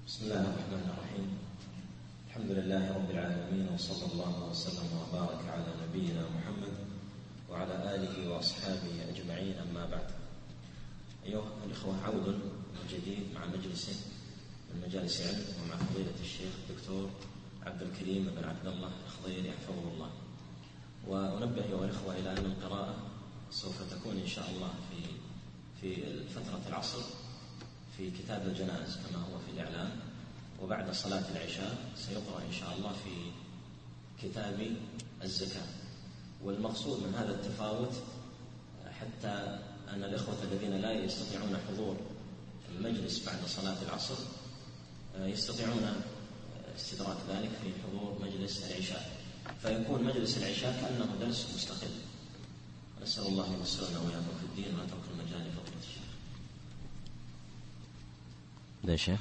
بسم الله الرحمن الرحيم. الحمد لله رب العالمين، وصلى الله وسلم وبارك على نبينا محمد وعلى آله وأصحابه أجمعين، أما بعد. أيها الإخوة، عود من جديد مع مجلس من مجالس علم ومع فضيلة الشيخ الدكتور عبد الكريم بن عبد الله الخضيري حفظه الله. وأنبه أيها الإخوة إلى أن القراءة سوف تكون إن شاء الله في فترة العصر في كتاب الجنائز كما هو في الإعلان، وبعد صلاة العشاء سيقرأ إن شاء الله في كتاب الزكاة. والمقصود من هذا التفاوت حتى أن الإخوة الذين لا يستطيعون حضور المجلس بعد صلاة العصر يستطيعون استدراك ذلك في حضور مجلس العشاء، فيكون مجلس العشاء كأنه درس مستقل. نسأل الله أن يسرنا وياكم في الدين ونترك المجال لفضيلة الشيخ. يا شيخ.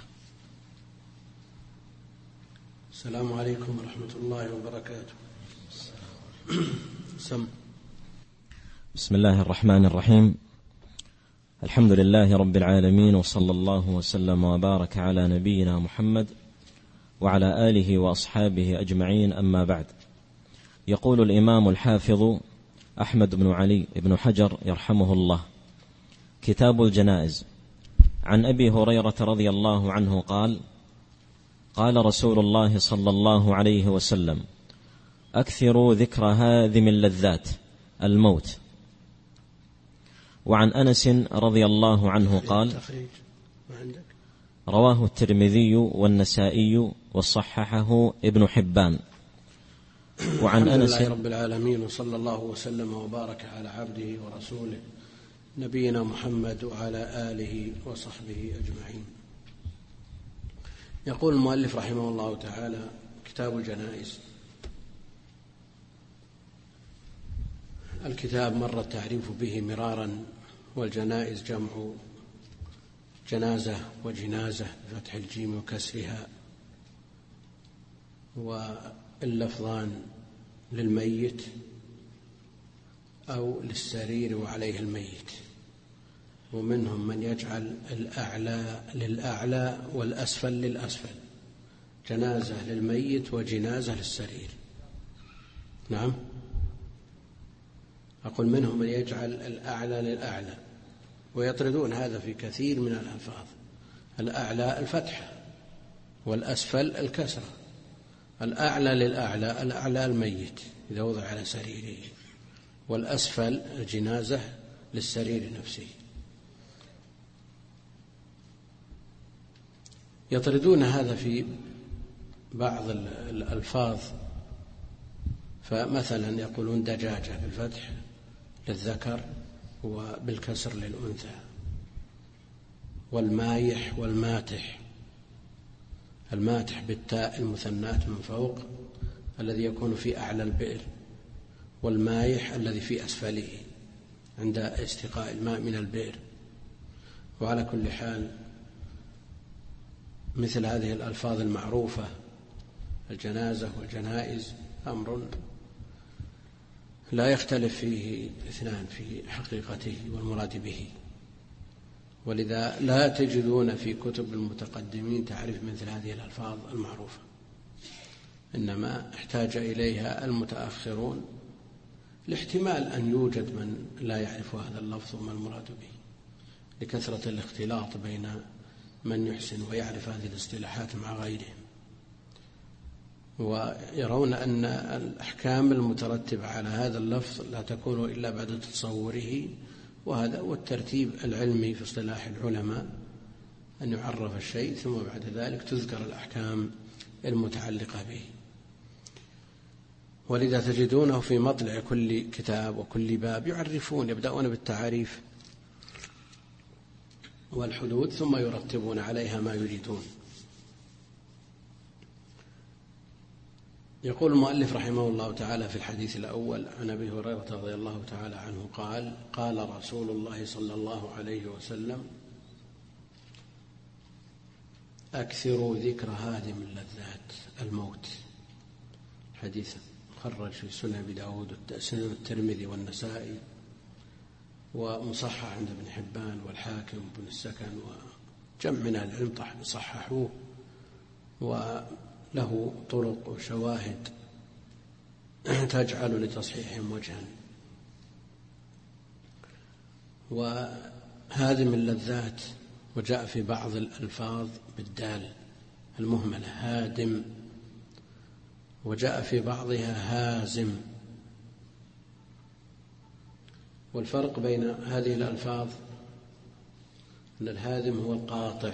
السلام عليكم ورحمة الله وبركاته. بسم الله الرحمن الرحيم. الحمد لله رب العالمين، وصلى الله وسلم وبارك على نبينا محمد وعلى آله وأصحابه أجمعين، أما بعد. يقول الإمام الحافظ أحمد بن علي بن حجر يرحمه الله: كتاب الجنائز. عن أبي هريرة رضي الله عنه قال: قال رسول الله صلى الله عليه وسلم: أكثروا ذكر هاذم اللذات الموت. وعن أنس رضي الله عنه قال: رواه الترمذي والنسائي وصححه ابن حبان. وعن أنس. الحمد لله رب العالمين، وصلى الله وسلم وبارك على عبده ورسوله نبينا محمد وعلى آله وصحبه أجمعين. يقول المؤلف رحمه الله تعالى: كتاب الجنائز. الكتاب مر التعريف به مرارا، والجنائز جمع جنازة وجنازة بفتح الجيم وكسرها، واللفظان للميت أو للسرير وعليه الميت. ومنهم من يجعل الأعلى للأعلى والأسفل للأسفل، جنازة للميت وجنازة للسرير. نعم، أقول منهم من يجعل الأعلى للأعلى، ويطردون هذا في كثير من الألفاظ. الأعلى الفتحة والأسفل الكسرة. الأعلى للأعلى، الأعلى الميت إذا وضع على سريره، والأسفل الجنازة للسرير نفسه. يطردون هذا في بعض الألفاظ، فمثلا يقولون دجاجة بالفتح للذكر وبالكسر للأنثى، والمايح والماتح. الماتح بالتاء المثنات من فوق الذي يكون في أعلى البئر، والمايح الذي في أسفله عند استقاء الماء من البئر. وعلى كل حال مثل هذه الألفاظ المعروفة، الجنازة والجنائز، أمر لا يختلف فيه اثنان في حقيقته والمراد به، ولذا لا تجدون في كتب المتقدمين تعريف مثل هذه الألفاظ المعروفة، إنما احتاج إليها المتأخرون لاحتمال أن يوجد من لا يعرف هذا اللفظ وما المراد به، لكثرة الاختلاط بين من يحسن ويعرف هذه الاصطلاحات مع غيرهم، ويرون أن الأحكام المترتبة على هذا اللفظ لا تكون إلا بعد تصوره. وهذا هو الترتيب العلمي في اصطلاح العلماء، أن يعرف الشيء ثم بعد ذلك تذكر الأحكام المتعلقة به. ولذا تجدونه في مطلع كل كتاب وكل باب يعرفون، يبدأون بالتعاريف والحدود ثم يرتبون عليها ما يريدون. يقول المؤلف رحمه الله تعالى في الحديث الأول عن أبي هريرة رضي الله تعالى عنه قال: قال رسول الله صلى الله عليه وسلم: أكثروا ذكر هادم اللذات الموت. حديث خرج في سنن أبي داود وسنن الترمذي والنسائي، ومصحح عند ابن حبان والحاكم وابن السكن، وجمع من العلم صححوه وله طرق وشواهد تجعل لتصحيحهم وجها. وهادم اللذات، وجاء في بعض الألفاظ بالدال المهملة هادم، وجاء في بعضها هازم. والفرق بين هذه الألفاظ أن الهادم هو القاطع،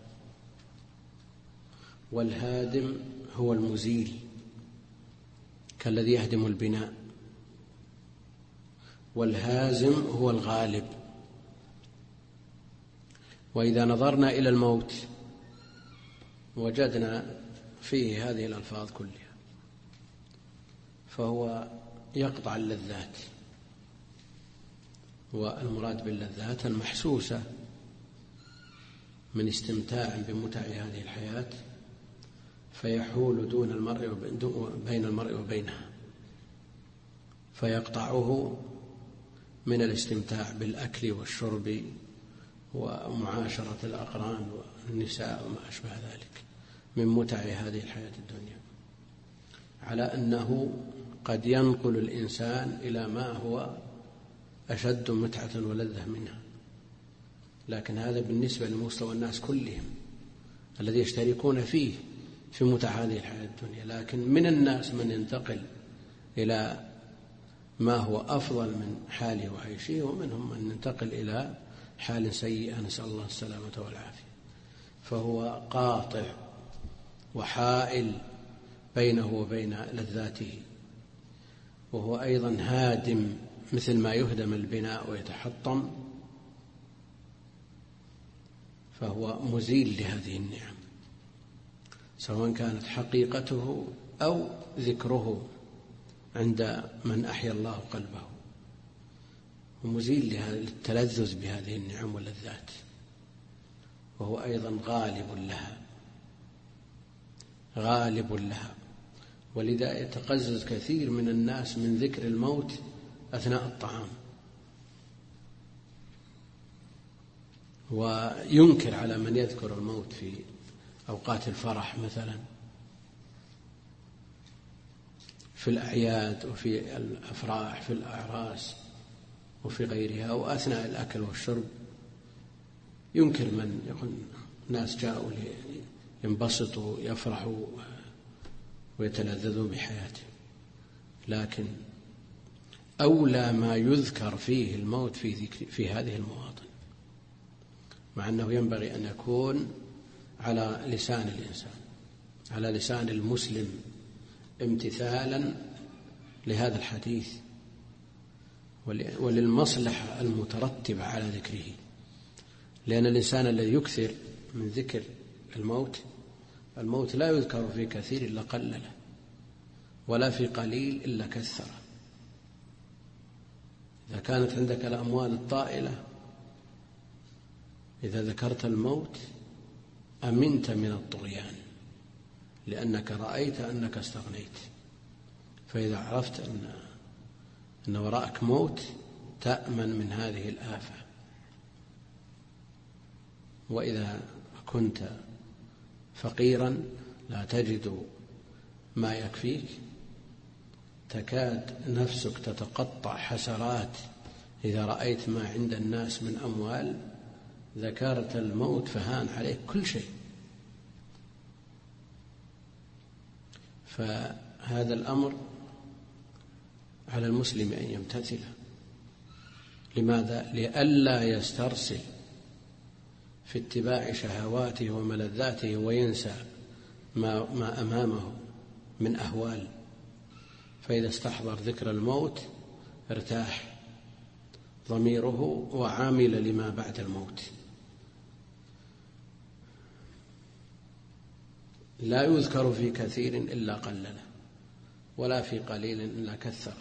والهادم هو المزيل كالذي يهدم البناء، والهازم هو الغالب. وإذا نظرنا إلى الموت وجدنا فيه هذه الألفاظ كلها، فهو يقطع اللذات، والمراد باللذات المحسوسة من استمتاع بمتع هذه الحياة، فيحول بين المرء وبينها، فيقطعه من الاستمتاع بالأكل والشرب ومعاشرة الأقران والنساء وما أشبه ذلك من متع هذه الحياة الدنيا، على أنه قد ينقل الإنسان إلى ما هو أشد متعة ولذة منها. لكن هذا بالنسبة لمستوى الناس كلهم الذي يشتركون فيه في متع هذه الحياة الدنيا. لكن من الناس من ينتقل إلى ما هو أفضل من حاله وعيشه، ومنهم من ينتقل إلى حال سيئة، نسأل الله السلامة والعافية. فهو قاطع وحائل بينه وبين لذاته، وهو أيضا هادم مثل ما يهدم البناء ويتحطم، فهو مزيل لهذه النعم سواء كانت حقيقته أو ذكره عند من أحيا الله قلبه، ومزيل للتلذذ بهذه النعم واللذات، وهو أيضا غالب لها. ولذا يتقزز كثير من الناس من ذكر الموت أثناء الطعام، وينكر على من يذكر الموت في أوقات الفرح مثلا، في الأعياد وفي الأفراح في الأعراس وفي غيرها، وأثناء الأكل والشرب ينكر من يقول ناس جاءوا ينبسطوا يفرحوا ويتلذذوا بحياته. لكن أولى ما يذكر فيه الموت في هذه المواطن، مع أنه ينبغي أن يكون على لسان الإنسان، على لسان المسلم، امتثالا لهذا الحديث وللمصلحة المترتبة على ذكره. لأن الإنسان الذي يكثر من ذكر الموت لا يذكر في كثير إلا قلله، ولا في قليل إلا كثره. إذا كانت عندك الأموال الطائلة، إذا ذكرت الموت أمنت من الطغيان، لأنك رأيت أنك استغنيت. فإذا عرفت أن وراءك موت تأمن من هذه الآفة. وإذا كنت فقيرا لا تجد ما يكفيك، تكاد نفسك تتقطع حسرات إذا رأيت ما عند الناس من أموال، ذكرت الموت فهان عليك كل شيء. فهذا الأمر على المسلم أن يمتثله. لماذا؟ لئلا يسترسل في اتباع شهواته وملذاته وينسى ما أمامه من أهوال. فإذا استحضر ذكر الموت ارتاح ضميره وعامل لما بعد الموت. لا يذكر في كثير إلا قلله، ولا في قليل إلا كثره.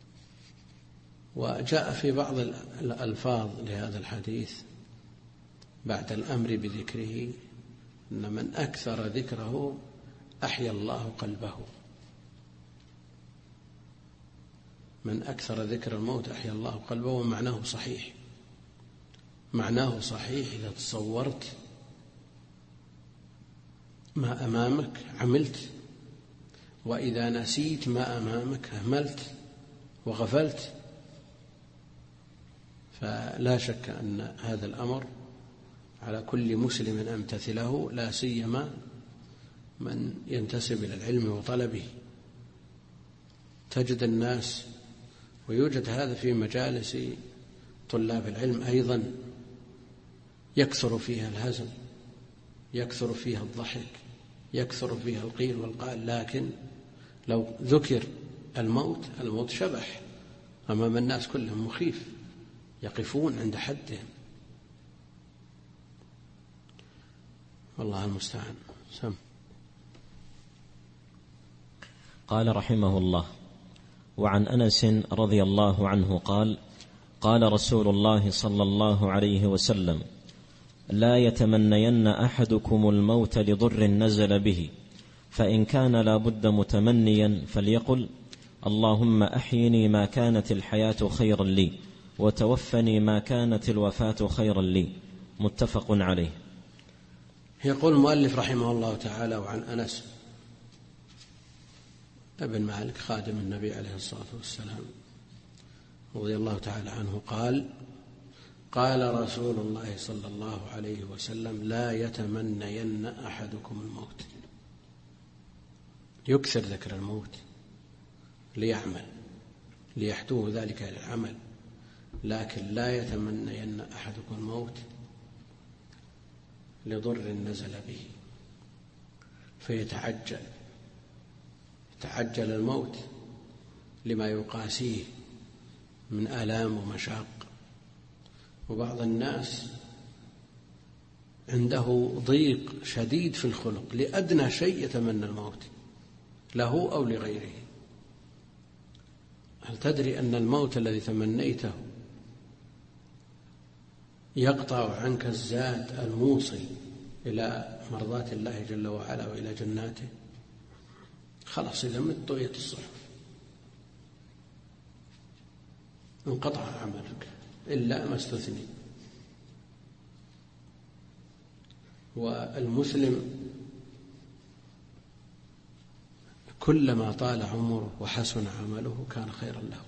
وجاء في بعض الألفاظ لهذا الحديث بعد الأمر بذكره أن من أكثر ذكره أحيا الله قلبه. من أكثر ذكر الموت أحيا الله قلبه. ومعناه صحيح، معناه صحيح إذا تصورت ما أمامك عملت، وإذا نسيت ما أمامك أهملت وغفلت. فلا شك أن هذا الأمر على كل مسلم أن يمتثله، لا سيما من ينتسب إلى العلم وطلبه. تجد الناس، ويوجد هذا في مجالس طلاب العلم أيضا، يكثر فيها الهزل، يكثر فيها الضحك، يكثر فيها القيل والقال، لكن لو ذكر الموت شبح أمام الناس كلهم، مخيف، يقفون عند حدهم. والله المستعان. سم. قال رحمه الله: وعن أنس رضي الله عنه قال: قال رسول الله صلى الله عليه وسلم: لا يتمنين أحدكم الموت لضر نزل به، فإن كان لا بد متمنيا فليقل: اللهم أحيني ما كانت الحياة خيرا لي، وتوفني ما كانت الوفاة خيرا لي. متفق عليه. يقول المؤلف رحمه الله تعالى: وعن أنس ابن مالك خادم النبي عليه الصلاة والسلام رضي الله تعالى عنه قال: قال رسول الله صلى الله عليه وسلم: لا يتمنين أحدكم الموت. يكثر ذكر الموت ليعمل، ليحدوه ذلك للعمل، لكن لا يتمنين أحدكم الموت لضر نزل به فيتعجل الموت لما يقاسيه من آلام ومشاق. وبعض الناس عنده ضيق شديد في الخلق، لأدنى شيء يتمنى الموت له أو لغيره. هل تدري أن الموت الذي تمنيته يقطع عنك الزاد الموصل إلى مرضاة الله جل وعلا وإلى جناته؟ خلاص إذا مت طويت الصحف، انقطع عملك إلا ما استثني. والمسلم كلما طال عمره وحسن عمله كان خيرا له.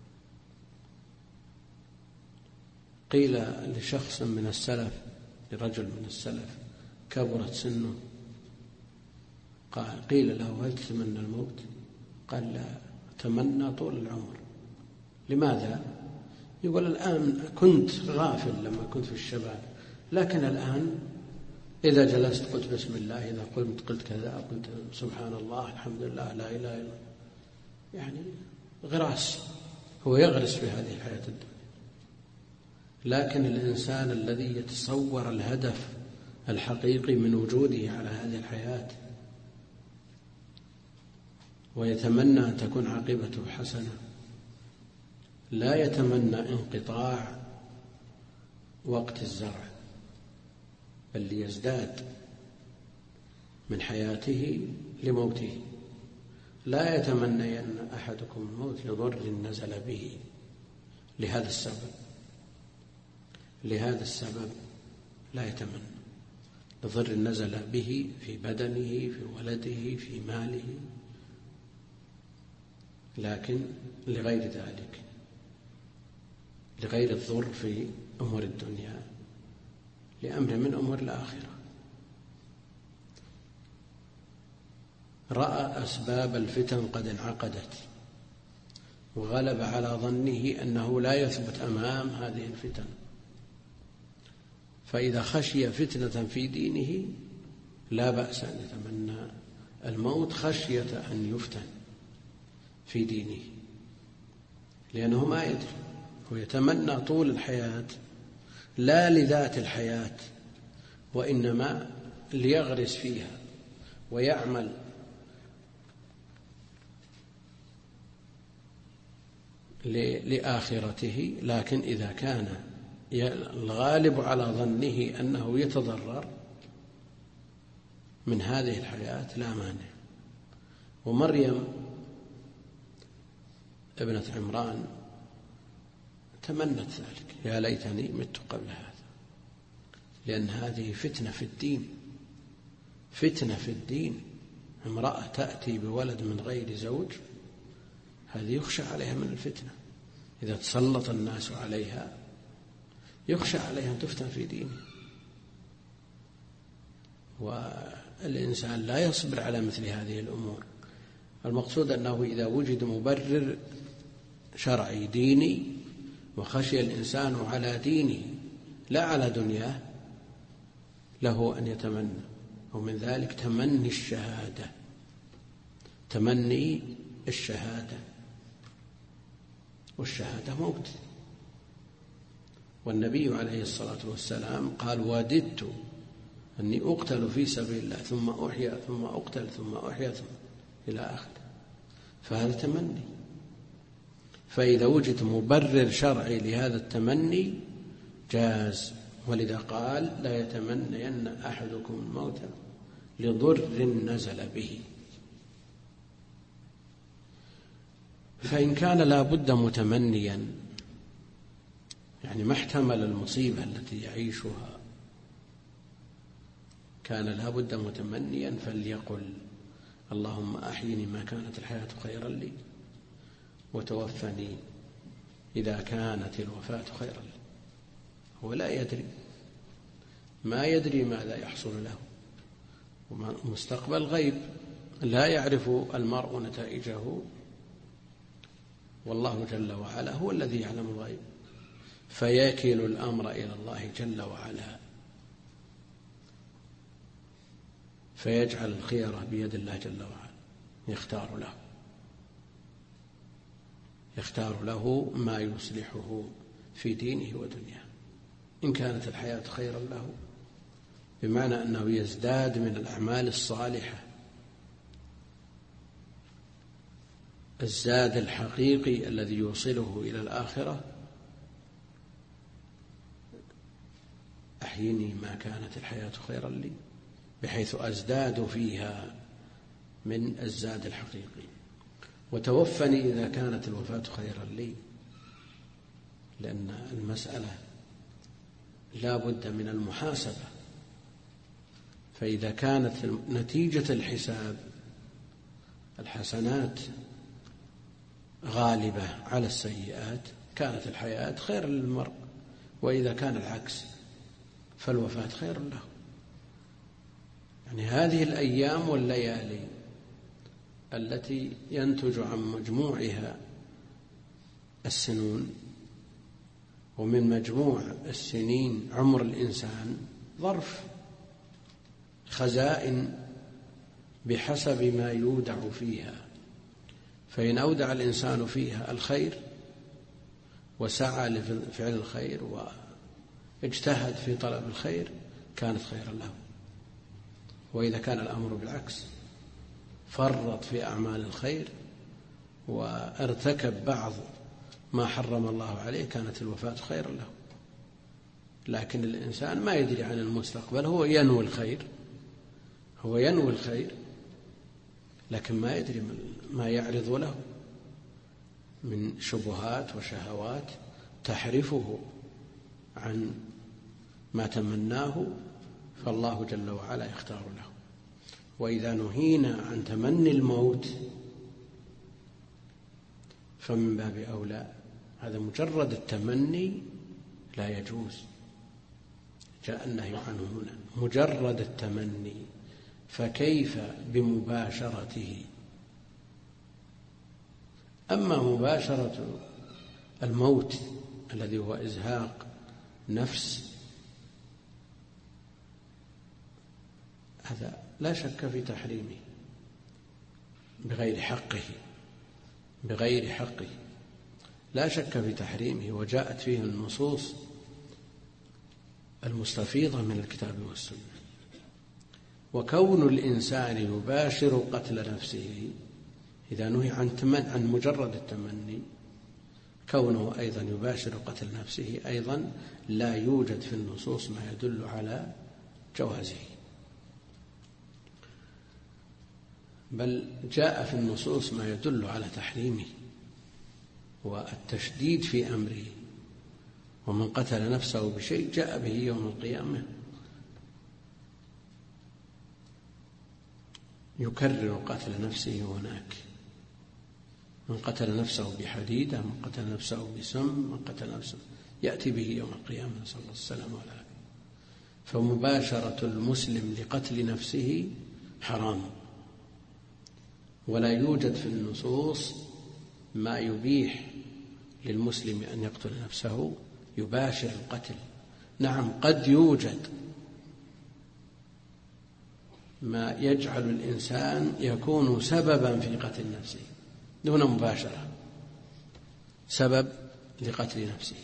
قيل لشخص من السلف، لرجل من السلف كبرت سنه، قيل له: هل تتمنى الموت؟ قال: لا، أتمنى طول العمر. لماذا؟ يقول: الآن كنت غافل لما كنت في الشباب، لكن الآن إذا جلست قلت بسم الله، إذا قلت كذا، قلت سبحان الله، الحمد لله، لا إله إلا الله. يعني غراس، هو يغرس في هذه الحياة الدنيا. لكن الإنسان الذي يتصور الهدف الحقيقي من وجوده على هذه الحياة ويتمنى أن تكون عاقبته حسنة، لا يتمنى انقطاع وقت الزرع، بل ليزداد من حياته لموته. لا يتمنين أحدكم الموت لضر نزل به، لهذا السبب لا يتمنى، لضر نزل به في بدنه، في ولده، في ماله، لكن لغير ذلك، لغير الضر في أمور الدنيا، لأمر من أمور الآخرة. رأى أسباب الفتن قد انعقدت، وغلب على ظنه أنه لا يثبت أمام هذه الفتن، فإذا خشي فتنة في دينه لا بأس أن يتمنى الموت خشية أن يفتن في دينه، لأنه ما يدري، هو يتمنى طول الحياة لا لذات الحياة، وإنما ليغرس فيها ويعمل لآخرته. لكن إذا كان الغالب على ظنه أنه يتضرر من هذه الحياة لا مانع. ومريم ابنة عمران تمنت ذلك: يا ليتني مت قبل هذا، لأن هذه فتنة في الدين، فتنة في الدين، امرأة تأتي بولد من غير زوج، هذه يخشى عليها من الفتنة. إذا تسلط الناس عليها يخشى عليها أن تفتن في دينه، والإنسان لا يصبر على مثل هذه الأمور. المقصود أنه إذا وجد مبرر شرعي ديني وخشي الإنسان على دينه لا على دنياه، له أن يتمنى، ومن ذلك تمني الشهادة، تمني الشهادة، والشهادة موت. والنبي عليه الصلاة والسلام قال: وددت أني أقتل في سبيل الله ثم أحيا ثم أقتل ثم أحيا ثم إلى آخره. فهذا تمني. فإذا وجد مبرر شرعي لهذا التمني جاز. ولذا قال: لا يتمنين أحدكم الموت لضر نزل به. فإن كان لا بد متمنيا، يعني ما احتمل المصيبة التي يعيشها، كان لا بد متمنيا، فليقل: اللهم أحيني ما كانت الحياة خيرا لي، وتوفني إذا كانت الوفاة خيرا لي. هو لا يدري، ما يدري ماذا يحصل له، ومستقبل غيب لا يعرف المرء نتائجه، والله جل وعلا هو الذي يعلم الغيب، فيكل الأمر إلى الله جل وعلا، فيجعل الخيرة بيد الله جل وعلا، يختار له ما يصلحه في دينه ودنياه. إن كانت الحياة خيرا له بمعنى أنه يزداد من الأعمال الصالحة الزاد الحقيقي الذي يوصله إلى الآخرة، أحيني ما كانت الحياة خيرا لي، بحيث أزداد فيها من الزاد الحقيقي. وتوفني إذا كانت الوفاة خيرا لي، لأن المسألة لا بد من المحاسبة. فإذا كانت نتيجة الحساب الحسنات غالبة على السيئات كانت الحياة خير للمرء، وإذا كان العكس فالوفاة خير له. يعني هذه الأيام والليالي التي ينتج عن مجموعها السنون، ومن مجموع السنين عمر الإنسان ظرف خزائن بحسب ما يودع فيها. فإن أودع الإنسان فيها الخير وسعى لفعل الخير واجتهد في طلب الخير كانت خيرا له. وإذا كان الأمر بالعكس، فرط في أعمال الخير وارتكب بعض ما حرم الله عليه، كانت الوفاة خيرا له. لكن الإنسان ما يدري عن المستقبل، هو ينوي الخير لكن ما يدري ما يعرض له من شبهات وشهوات تحرفه عن ما تمناه، فالله جل وعلا يختار له. وإذا نهينا عن تمني الموت فمن باب أولى، هذا مجرد التمني لا يجوز، جاء النهي عنه هنا، مجرد التمني، فكيف بمباشرته؟ أما مباشرة الموت الذي هو إزهاق نفس، هذا لا شك في تحريمه بغير حقه لا شك في تحريمه، وجاءت فيه النصوص المستفيضة من الكتاب والسنة. وكون الإنسان يباشر قتل نفسه إذا نهي عن مجرد التمني، كونه أيضا يباشر قتل نفسه أيضا لا يوجد في النصوص ما يدل على جوازه، بل جاء في النصوص ما يدل على تحريمه والتشديد في أمره. ومن قتل نفسه بشيء جاء به يوم القيامة يكرر قتل نفسه هناك، من قتل نفسه بحديدة، من قتل نفسه بسم، من قتل نفسه يأتي به يوم القيامة، نسأل الله السلامة والعافية. فمباشرة المسلم لقتل نفسه حرام، ولا يوجد في النصوص ما يبيح للمسلم أن يقتل نفسه يباشر القتل. نعم، قد يوجد ما يجعل الإنسان يكون سببا في قتل نفسه دون مباشرة، سبب لقتل نفسه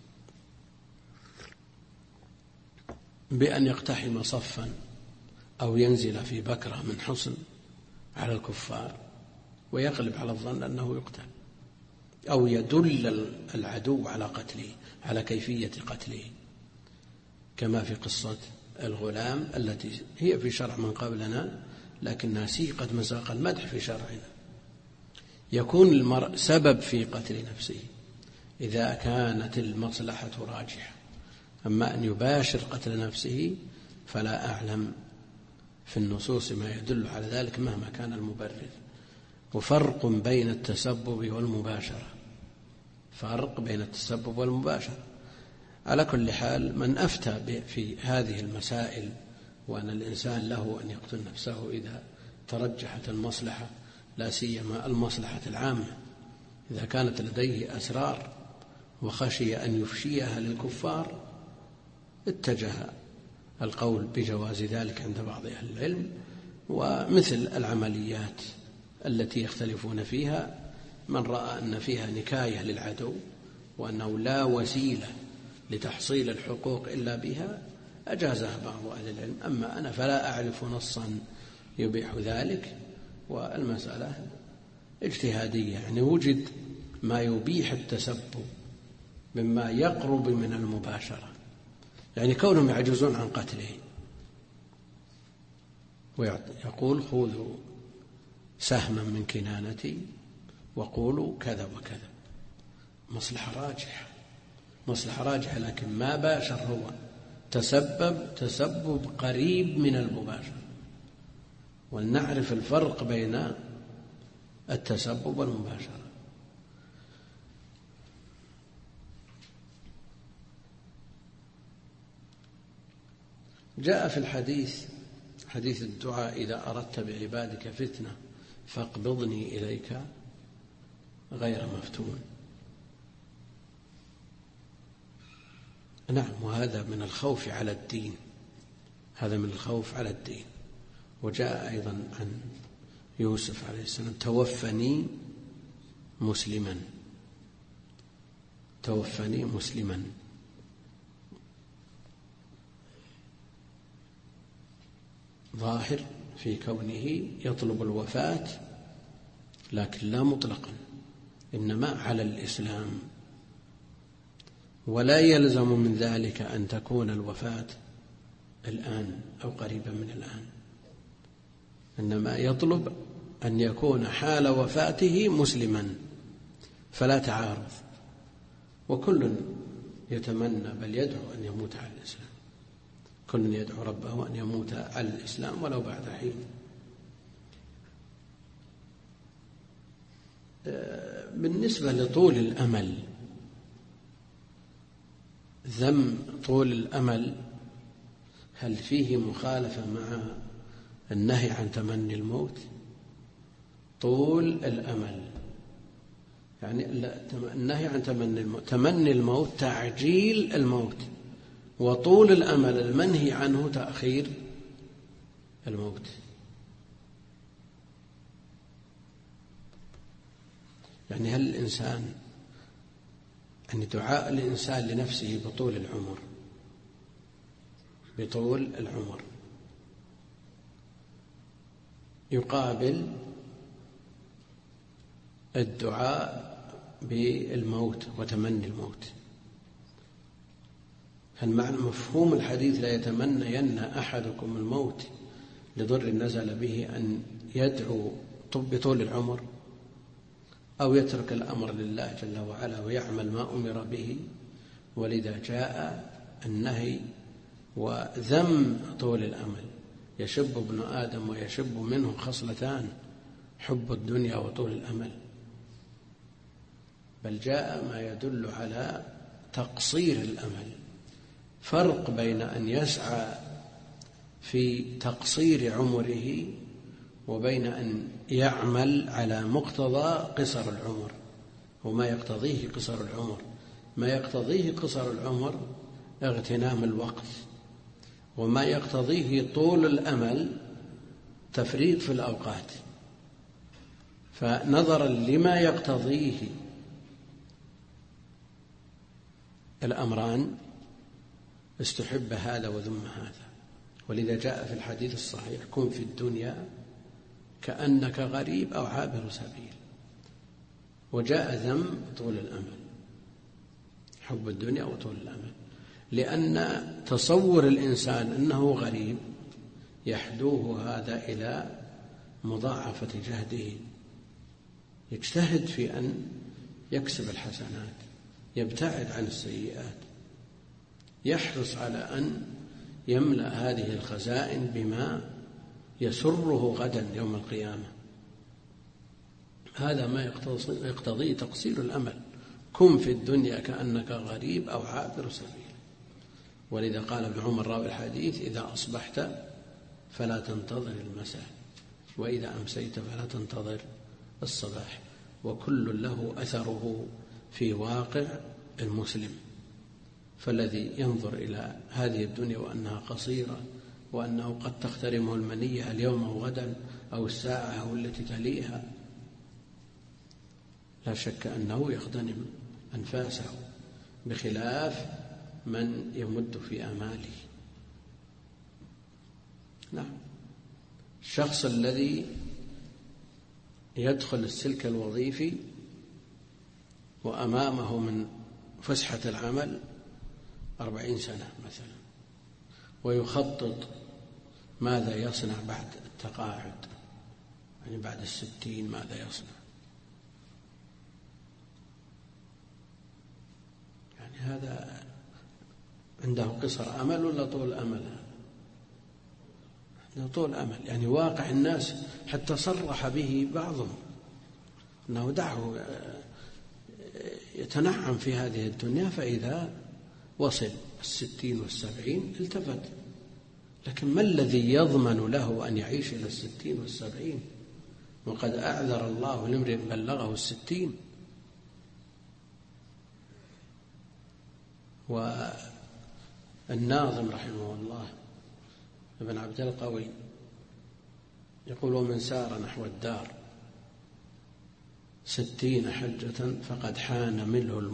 بأن يقتحم صفا أو ينزل في بكرة من حصن على الكفار ويغلب على الظن أنه يقتل، أو يدل العدو على قتله، على كيفية قتله، كما في قصة الغلام التي هي في شرع من قبلنا لكنها سيقت مزاق المدح في شرعنا. يكون المرء سبب في قتل نفسه إذا كانت المصلحة راجحة، أما أن يباشر قتل نفسه فلا أعلم في النصوص ما يدل على ذلك مهما كان المبرر. وفرق بين التسبب والمباشرة، فرق بين التسبب والمباشرة. على كل حال، من أفتى في هذه المسائل وأن الإنسان له أن يقتل نفسه إذا ترجحت المصلحة، لا سيما المصلحة العامة، إذا كانت لديه أسرار وخشي أن يفشيها للكفار، اتجه القول بجواز ذلك عند بعض أهل العلم. ومثل العمليات التي يختلفون فيها، من رأى أن فيها نكاية للعدو وأنه لا وسيلة لتحصيل الحقوق إلا بها، أجازها بعض أهل العلم. أما أنا فلا أعرف نصا يبيح ذلك، والمسألة اجتهادية، يعني وجد ما يبيح التسبب مما يقرب من المباشرة، يعني كونهم يعجزون عن قتله ويقول خذوا سهما من كنانتي وقولوا كذا وكذا، مصلحة راجحة، لكن ما باشر هو، تسبب قريب من المباشرة. ولنعرف الفرق بين التسبب والمباشرة. جاء في الحديث، حديث الدعاء: إذا أردت بعبادك فتنة فاقبضني إليك غير مفتون. نعم، وهذا من الخوف على الدين، هذا من الخوف على الدين. وجاء أيضا عن يوسف عليه السلام: توفني مسلما. ظاهر في كونه يطلب الوفاة، لكن لا مطلقا، إنما على الإسلام، ولا يلزم من ذلك أن تكون الوفاة الآن أو قريبا من الآن، إنما يطلب أن يكون حال وفاته مسلما، فلا تعارض. وكل يتمنى بل يدعو أن يموت على الإسلام، كل يدعو ربه أن يموت على الإسلام ولو بعد حين. بالنسبة لطول الأمل، ذم طول الأمل هل فيه مخالفة مع النهي عن تمني الموت؟ طول الأمل يعني النهي عن تمني الموت، تمني الموت تعجيل الموت، وطول الأمل المنهي عنه تأخير الموت. يعني هل الإنسان، يعني دعاء الإنسان لنفسه بطول العمر يقابل الدعاء بالموت وتمني الموت. هل معنى مفهوم الحديث لا يتمنين أحدكم الموت لضر نزل به أن يدعو بطول العمر، أو يترك الأمر لله جل وعلا ويعمل ما أمر به؟ ولذا جاء النهي وذم طول الأمل، يشب ابن آدم ويشب منه خصلتان: حب الدنيا وطول الأمل. بل جاء ما يدل على تقصير الأمل. فرق بين أن يسعى في تقصير عمره وبين أن يعمل على مقتضى قصر العمر. وما يقتضيه قصر العمر، ما يقتضيه قصر العمر اغتنام الوقت، وما يقتضيه طول الأمل تفريط في الأوقات. فنظرا لما يقتضيه الأمران استحب هذا وذم هذا. ولذا جاء في الحديث الصحيح: كن في الدنيا كأنك غريب أو عابر سبيل. وجاء ذم طول الأمل، حب الدنيا وطول الأمل، لأن تصور الإنسان أنه غريب يحدوه هذا إلى مضاعفة جهده. يجتهد في أن يكسب الحسنات، يبتعد عن السيئات، يحرص على أن يملأ هذه الخزائن بما يسره غدا يوم القيامة. هذا ما يقتضي تقصير الأمل. كن في الدنيا كأنك غريب أو عابر سبيل. ولذا قال ابن عمر راوي الحديث: إذا أصبحت فلا تنتظر المساء، وإذا أمسيت فلا تنتظر الصباح. وكل له أثره في واقع المسلم. فالذي ينظر إلى هذه الدنيا وأنها قصيرة، وأنه قد تخترمه المنية اليوم أو غدا أو الساعة أو التي تليها، لا شك أنه يغتنم أنفاسه، بخلاف من يمد في آماله. نعم، الشخص الذي يدخل السلك الوظيفي وأمامه من فسحة العمل 40 سنة مثلا، ويخطط ماذا يصنع بعد التقاعد، يعني بعد 60 ماذا يصنع. يعني هذا عنده قصر أمل ولا طول أمل؟ عنده طول أمل. يعني واقع الناس حتى صرح به بعضهم أنه دعه يتنعم في هذه الدنيا، فإذا وصل 60 و70 التفت. لكن ما الذي يضمن له أن يعيش إلى 60 و70 وقد أعذر الله لامرئ بلغه 60؟ والناظم رحمه الله ابن عبد القوي يقول: ومن سار نحو الدار 60 حجة فقد حان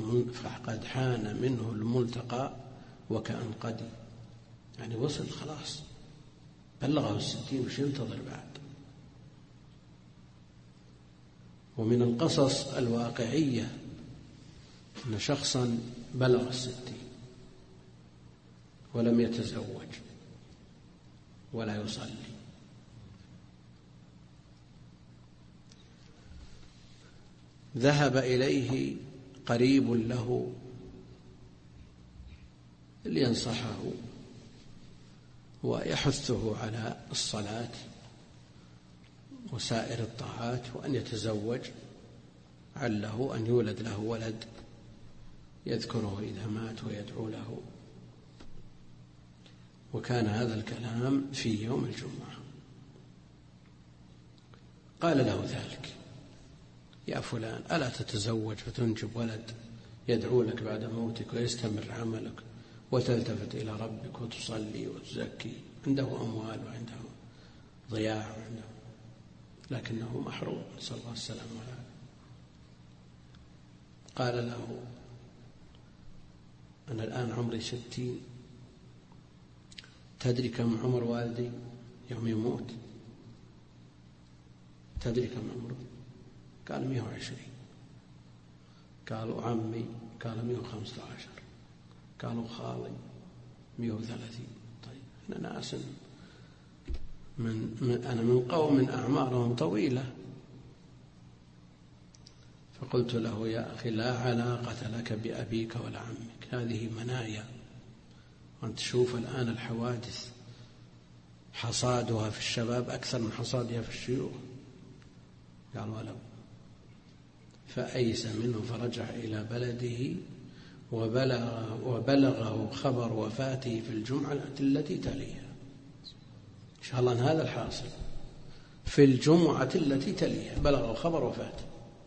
منه الملتقى وكأن قدي. يعني وصل خلاص، بلغه 60، وش ينتظر بعد؟ ومن القصص الواقعية أن شخصا بلغ 60 ولم يتزوج ولا يصلي، ذهب إليه قريب له لينصحه ويحثه على الصلاة وسائر الطاعات وأن يتزوج، عله أن يولد له ولد يذكره إذا مات ويدعو له. وكان هذا الكلام في يوم الجمعة. قال له ذلك: يا فلان، ألا تتزوج فتنجب ولد يدعو لك بعد موتك ويستمر عملك وتلتفت إلى ربك وتصلي وتزكي؟ عنده أموال وعنده ضياع وعنده، لكنه محروم، نسأل الله السلامة والعافية. قال له: أنا الآن عمري 60، تدري كم عمر والدي يوم يموت؟ تدري كم عمره؟ قال 120. قالوا عمي؟ قال 115. قالوا خالي 130. طيب أنا ناس أنا من قوم أعمارهم طويلة. فقلت له: يا أخي، لا علاقة لك بأبيك ولا عمك، هذه منايا. وأنت تشوف الآن الحوادث حصادها في الشباب أكثر من حصادها في الشيوخ. قال ولو. فأيس منه فرجع إلى بلده وبلغه خبر وفاته في الجمعة التي تليها. إن شاء الله أن هذا الحاصل، في الجمعة التي تليها بلغه خبر وفاته.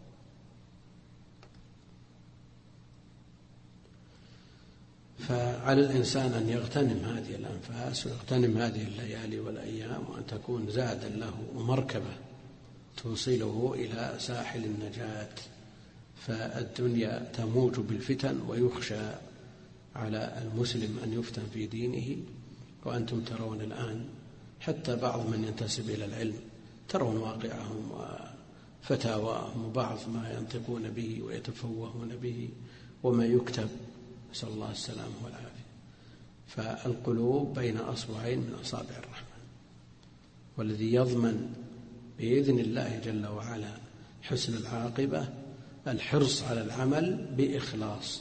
فعلى الإنسان أن يغتنم هذه الأنفاس ويغتنم هذه الليالي والأيام، وأن تكون زادا له ومركبة توصله إلى ساحل النجاة. فالدنيا تموج بالفتن، ويخشى على المسلم أن يفتن في دينه. وأنتم ترون الآن حتى بعض من ينتسب إلى العلم ترون واقعهم وفتاواهم وبعض ما ينطقون به ويتفوهون به وما يكتب، نسأل الله السلامة والعافية. فالقلوب بين أصبعين من أصابع الرحمن، والذي يضمن بإذن الله جل وعلا حسن العاقبة الحرص على العمل بإخلاص.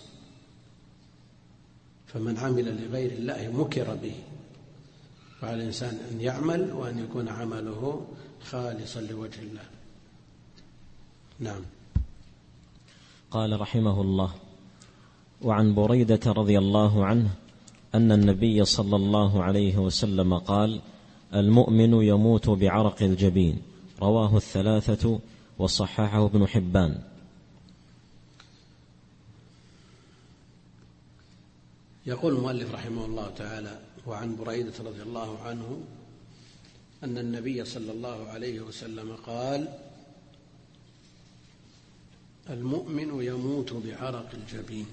فمن عمل لغير الله مكر به. فعلى الإنسان أن يعمل وأن يكون عمله خالصا لوجه الله. نعم. قال رحمه الله: وعن بريدة رضي الله عنه أن النبي صلى الله عليه وسلم قال: المؤمن يموت بعرق الجبين. رواه الثلاثة وصححه ابن حبان. يقول المؤلف رحمه الله تعالى: وعن بريدة رضي الله عنه أن النبي صلى الله عليه وسلم قال: المؤمن يموت بعرق الجبين.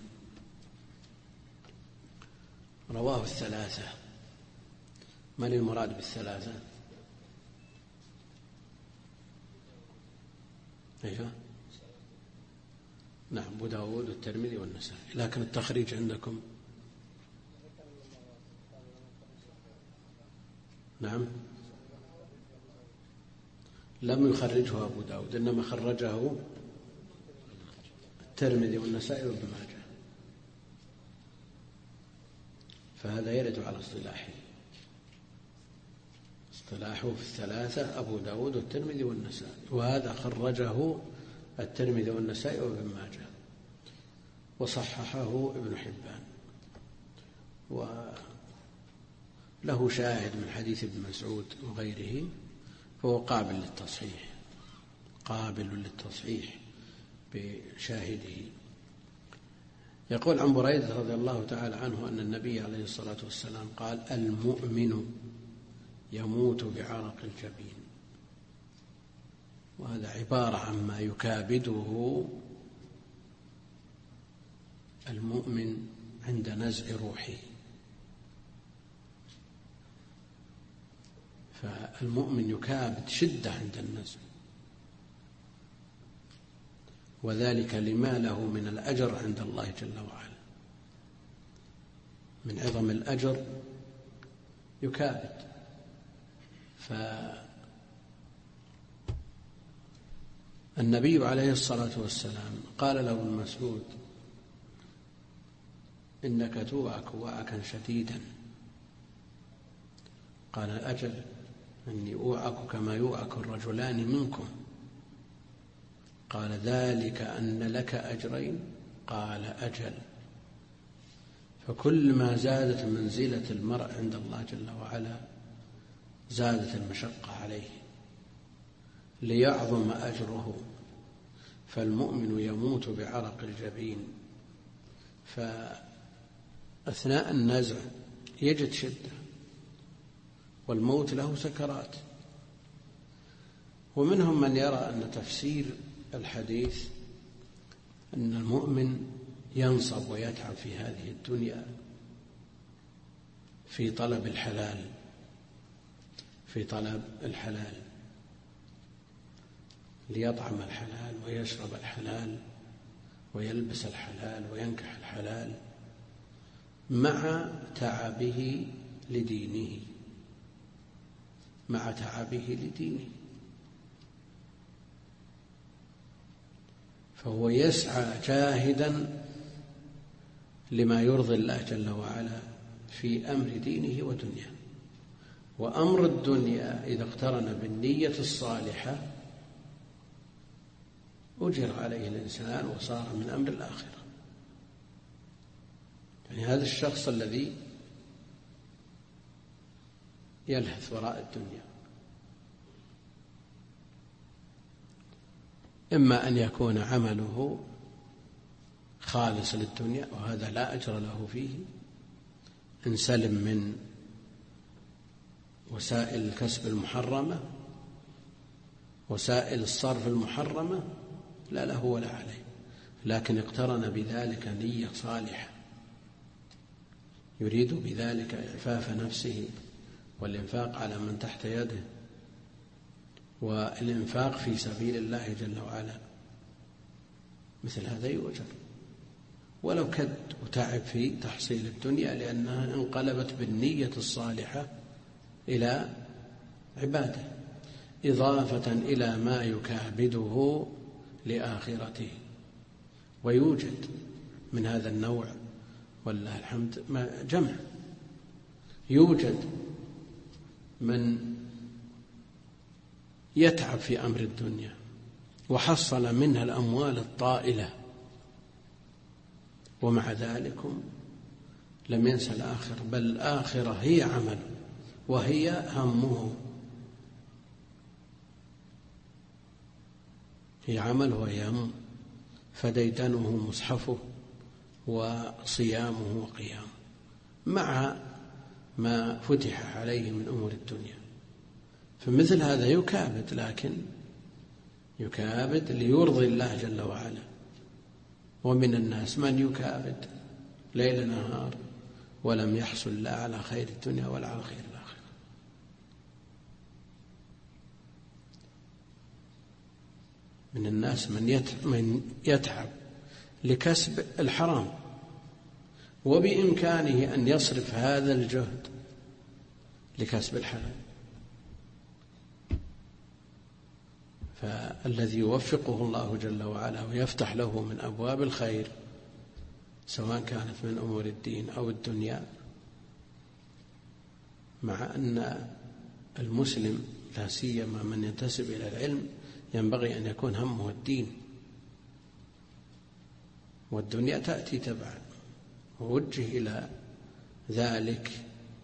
رواه الثلاثة. من المراد بالثلاثة؟ أيوة. نعم، أبو داود والترمذي والنسائي. لكن التخريج عندكم؟ نعم، لم يخرجه أبو داود، إنما خرجه الترمذي والنسائي وابن ماجه. فهذا يرد على اصطلاحه في الثلاثة أبو داود والترمذي والنسائي، وهذا خرجه الترمذي والنسائي وابن ماجه، وصححه ابن حبان، وله شاهد من حديث ابن مسعود وغيره، فهو قابل للتصحيح بشاهده. يقول عن بريدة رضي الله تعالى عنه أن النبي عليه الصلاة والسلام قال: المؤمن يموت بعرق الجبين. وهذا عبارة عما يكابده المؤمن عند نزع روحه. فالمؤمن يكابد شدة عند النزع، وذلك لما له من الأجر عند الله جل وعلا. من عظم الأجر يكابد. فالنبي عليه الصلاة والسلام قال له ابن مسعود: إنك توعك وعكا شديدا. قال: أجل، إني أوعك كما يوعك الرجلان منكم. قال: ذلك أن لك أجرين. قال: أجل. فكل ما زادت منزلة المرء عند الله جل وعلا زادت المشقة عليه ليعظم أجره. فالمؤمن يموت بعرق الجبين، فأثناء النزع يجد شدة، والموت له سكرات. ومنهم من يرى أن تفسير الحديث أن المؤمن ينصب ويتعب في هذه الدنيا في طلب الحلال، ليطعم الحلال ويشرب الحلال ويلبس الحلال وينكح الحلال، مع تعبه لدينه. فهو يسعى جاهدا لما يرضي الله جل وعلا في أمر دينه ودنياه. وأمر الدنيا إذا اقترن بالنية الصالحة أجر عليه الإنسان وصار من أمر الآخرة. يعني هذا الشخص الذي يلهث وراء الدنيا إما أن يكون عمله خالص للدنيا وهذا لا أجر له فيه، إن سلم من وسائل الكسب المحرمة، وسائل الصرف المحرمة، لا له ولا عليه، لكن اقترن بذلك نية صالحة يريد بذلك إعفاف نفسه والإنفاق على من تحت يده والإنفاق في سبيل الله جل وعلا، مثل هذا يؤجر ولو كد وتعب في تحصيل الدنيا، لأنها انقلبت بالنية الصالحة إلى عبادة إضافة إلى ما يكابده لآخرته. ويوجد من هذا النوع والله الحمد جمع، يوجد من يتعب في أمر الدنيا وحصل منها الأموال الطائلة ومع ذلك لم ينسى الآخرة، بل الآخرة هي عمل وهي همه، هي عمل وهي هم، فديدنه مصحفه وصيامه وقيامه مع ما فتح عليه من أمور الدنيا. فمثل هذا يكابد، لكن يكابد ليرضي الله جل وعلا. ومن الناس من يكابد ليل نهار ولم يحصل لا على خير الدنيا ولا على خير الآخرة. من الناس من يتعب لكسب الحرام وبإمكانه أن يصرف هذا الجهد لكسب الحلال، فالذي يوفقه الله جل وعلا ويفتح له من أبواب الخير سواء كانت من أمور الدين أو الدنيا، مع أن المسلم لا سيما من ينتسب إلى العلم ينبغي أن يكون همه الدين، والدنيا تأتي تبعا، ووجه إلى ذلك.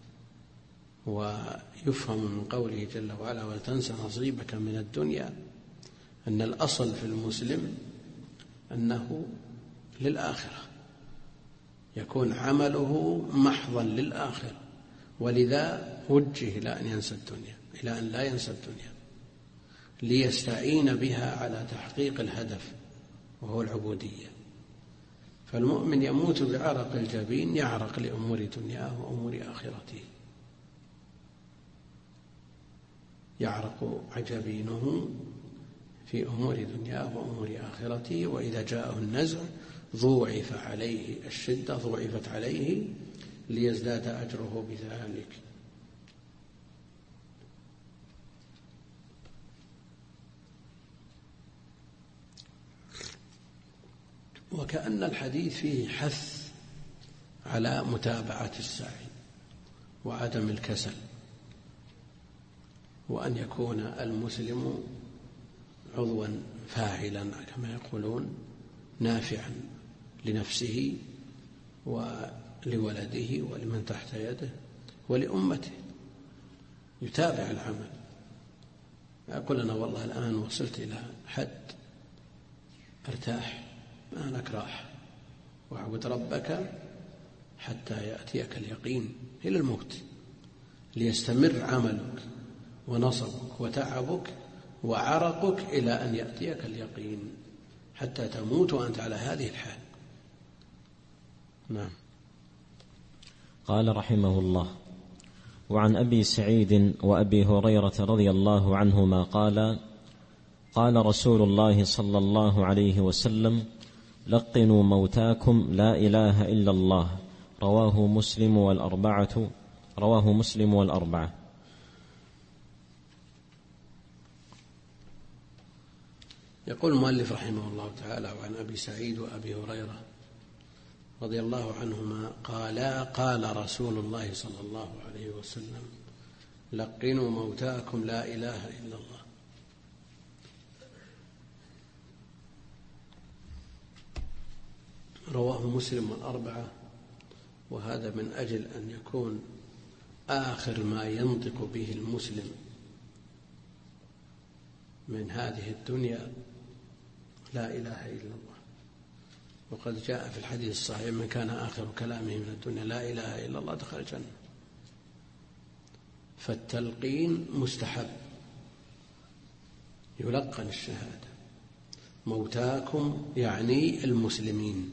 ويفهم من قوله جل وعلا ولا تنس نصيبك من الدنيا أن الأصل في المسلم أنه للآخرة، يكون عمله محضا للآخرة، ولذا وجه إلى أن ينسى الدنيا، إلى أن لا ينسى الدنيا ليستعين بها على تحقيق الهدف وهو العبودية. فالمؤمن يموت بعرق الجبين، يعرق لأمور دنياه وأمور آخرته، يعرق جبينه في أمور دنياه وأمور آخرته، وإذا جاءه النزع ضوعف عليه الشدة، ضوعفت عليه ليزداد أجره بذلك. وكأن الحديث فيه حث على متابعة السعي وعدم الكسل، وأن يكون المسلم عضوا فاعلا كما يقولون، نافعا لنفسه ولولده ولمن تحت يده ولأمته، يتابع العمل. أقول أنا والله الآن وصلت إلى حد أرتاح، ما لك راحة، واعبد ربك حتى يأتيك اليقين إلى الموت، ليستمر عملك ونصبك وتعبك وعرقك إلى أن يأتيك اليقين حتى تموت وأنت على هذه الحال. نعم. قال رحمه الله: وعن أبي سعيد وأبي هريرة رضي الله عنهما قال: قال رسول الله صلى الله عليه وسلم: لقنوا موتاكم لا إله إلا الله. رواه مسلم والأربعة. يقول المؤلف رحمه الله تعالى: وعن أبي سعيد وأبي هريرة رضي الله عنهما قال: قال رسول الله صلى الله عليه وسلم: لقنوا موتاكم لا إله إلا الله. رواه مسلم والأربعة، وهذا من أجل أن يكون آخر ما ينطق به المسلم من هذه الدنيا لا إله إلا الله. وقد جاء في الحديث الصحيح: من كان آخر كلامه من الدنيا لا إله إلا الله دخل الجنة. فالتلقين مستحب، يلقن الشهادة. موتاكم يعني المسلمين،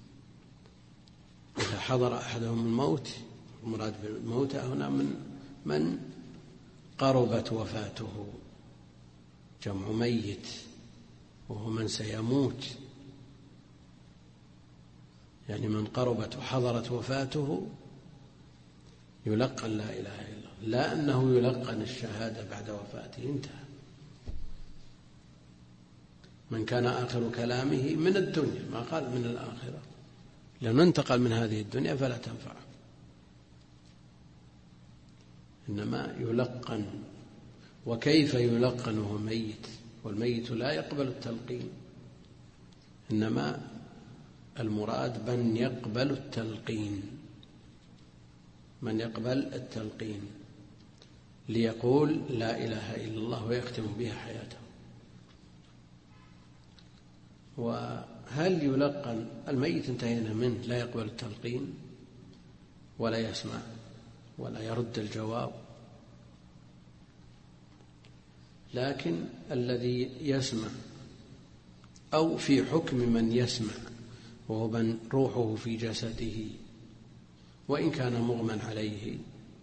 إذا حضر أحدهم الموت، المراد بالموت هنا من قربت وفاته، جمع ميت، وهو من سيموت، يعني من قربت وحضرت وفاته يلقن لا إله إلا الله، لا أنه يلقن الشهادة بعد وفاته، انتهى. من كان آخر كلامه من الدنيا، ما قال من الآخرة، لأنه انتقل من هذه الدنيا فلا تنفع، إنما يلقن. وكيف يلقن وهو ميت؟ والميت لا يقبل التلقين، إنما المراد من يقبل التلقين، من يقبل التلقين ليقول لا إله إلا الله ويختم بها حياته. وهل يلقن الميت؟ انتهينا منه، لا يقبل التلقين ولا يسمع ولا يرد الجواب. لكن الذي يسمع أو في حكم من يسمع وهو من روحه في جسده وإن كان مغمى عليه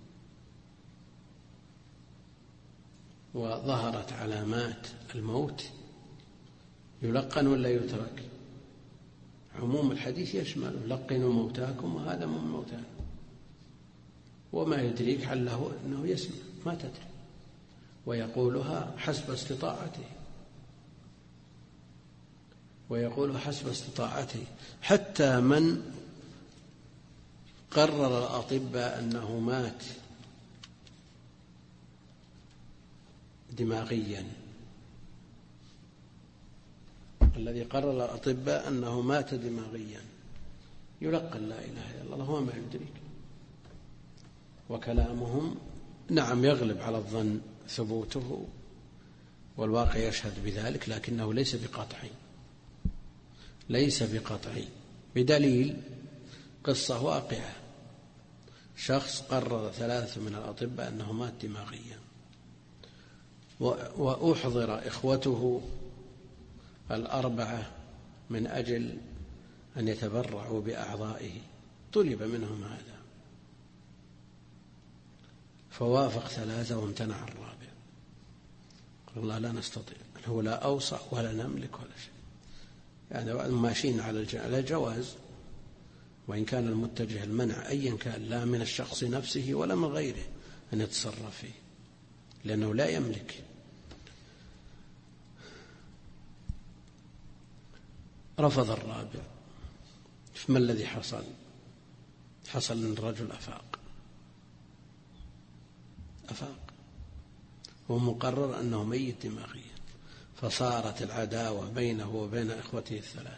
وظهرت علامات الموت، يلقن ولا يترك؟ عموم الحديث يشمل لقنوا موتاكم، وهذا من موتانا، وما يدريك عله أنه يسمع، ما تدري، ويقولها حسب استطاعته، ويقول حسب استطاعته. حتى من قرر الأطباء أنه مات دماغيا، الذي قرر الأطباء أنه مات دماغيا يلقن لا إله إلا الله، هو ما يدريك. وكلامهم نعم يغلب على الظن ثبوته، والواقع يشهد بذلك، لكنه ليس بقطعي، ليس بقطعي، بدليل قصة واقعة. شخص قرر 3 من الأطباء أنه مات دماغيا، وأحضر إخوته 4 من أجل أن يتبرعوا بأعضائه، طلب منهم هذا، فوافق 3 وامتنع 4. قال الله لا نستطيع، هو لا أوصى ولا نملك ولا شيء، يعني ماشيين على الجواز، وإن كان المتجه المنع أيا كان، لا من الشخص نفسه ولا من غيره أن يتصرف فيه، لأنه لا يملك. رفض 4. فما الذي حصل؟ حصل أن الرجل أفاق ومقرر أنه ميت دماغيا، فصارت العداوة بينه وبين إخوته 3،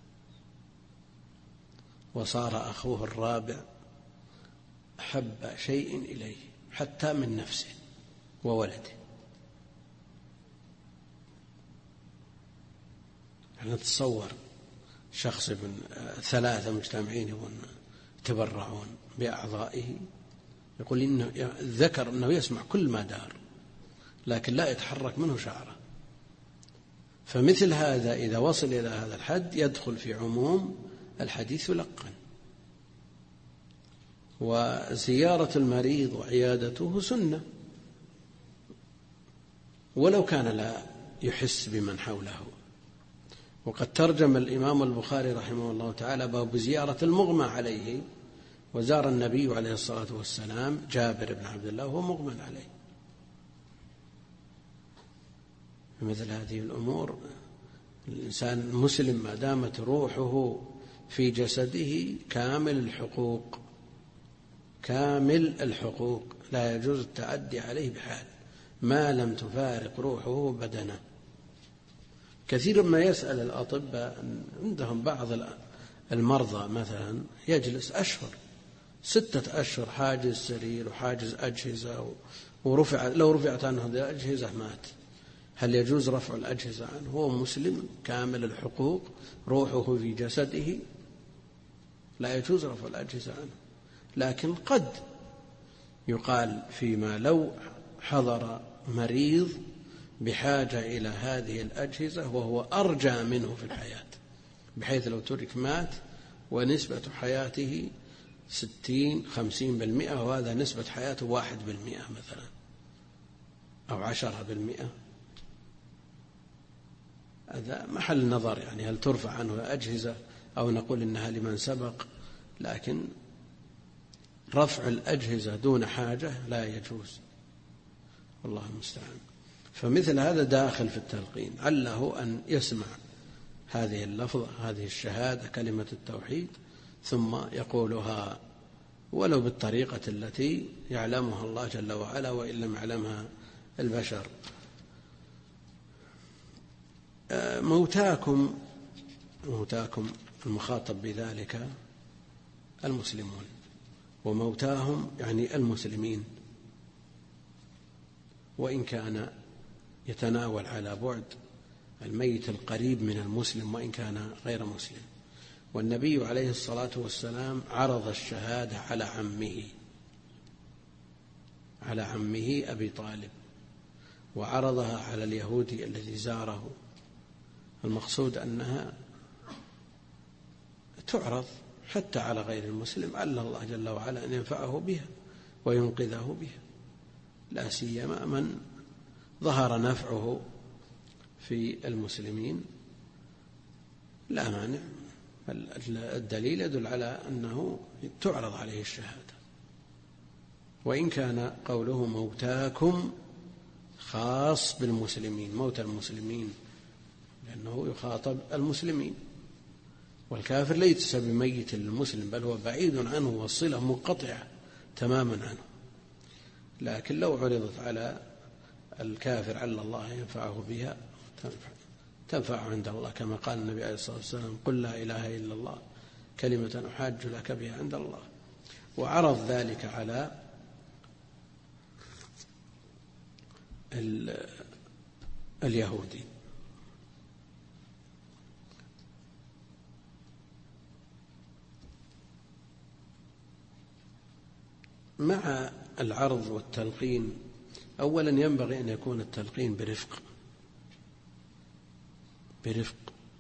وصار أخوه 4 أحب شيء إليه حتى من نفسه وولده. نتصور شخص من 3 مجتمعين يتبرعون بأعضائه، يقول إنه ذكر أنه يسمع كل ما دار، لكن لا يتحرك منه شعره. فمثل هذا إذا وصل إلى هذا الحد يدخل في عموم الحديث يلقن. وزيارة المريض وعيادته سنة، ولو كان لا يحس بمن حوله. وقد ترجم الإمام البخاري رحمه الله تعالى باب زيارة المغمى عليه، وزار النبي عليه الصلاة والسلام جابر بن عبد الله وهو مغمى عليه. مثل هذه الأمور الإنسان المسلم ما دامت روحه في جسده كامل الحقوق لا يجوز التعدي عليه بحال ما لم تفارق روحه بدنه. كثير ما يسأل الأطباء، عندهم بعض المرضى مثلا يجلس أشهر 6 أشهر حاجز سرير وحاجز أجهزة، لو رفعت عنه هذه الأجهزة مات. هل يجوز رفع الأجهزة عنه؟ هو مسلم كامل الحقوق، روحه في جسده، لا يجوز رفع الأجهزة عنه. لكن قد يقال فيما لو حضر مريض بحاجة إلى هذه الأجهزة وهو أرجى منه في الحياة، بحيث لو ترك مات ونسبة حياته 60-50%، وهذا نسبة حياته 1% مثلا أو 10%، هذا محل نظر، يعني هل ترفع عنه الأجهزة أو نقول إنها لمن سبق. لكن رفع الأجهزة دون حاجة لا يجوز، والله المستعان. فمثل هذا داخل في التلقين، عله أن يسمع هذه اللفظة، هذه الشهادة، كلمة التوحيد، ثم يقولها ولو بالطريقة التي يعلمها الله جل وعلا وإن لم يعلمها البشر. موتاكم المخاطب بذلك المسلمون، وموتاهم يعني المسلمين، وإن كان يتناول على بعد الميت القريب من المسلم وإن كان غير مسلم. والنبي عليه الصلاة والسلام عرض الشهادة على عمه أبي طالب، وعرضها على اليهودي الذي زاره. المقصود أنها تعرض حتى على غير المسلم، عل الله جل وعلا أن ينفعه بها وينقذه بها، لا سيما من ظهر نفعه في المسلمين، لا مانع. الدليل يدل على أنه تعرض عليه الشهادة. وإن كان قوله موتاكم خاص بالمسلمين، موت المسلمين، لأنه يخاطب المسلمين، والكافر ليس بميت للمسلم، بل هو بعيد عنه والصلة منقطعة تماما عنه. لكن لو عرضت على الكافر عل الله ينفعه بها تنفع عند الله، كما قال النبي عليه الصلاة والسلام: قل لا إله إلا الله كلمة أحاج لك بها عند الله. وعرض ذلك على اليهودي. مع العرض والتلقين، أولا ينبغي أن يكون التلقين برفق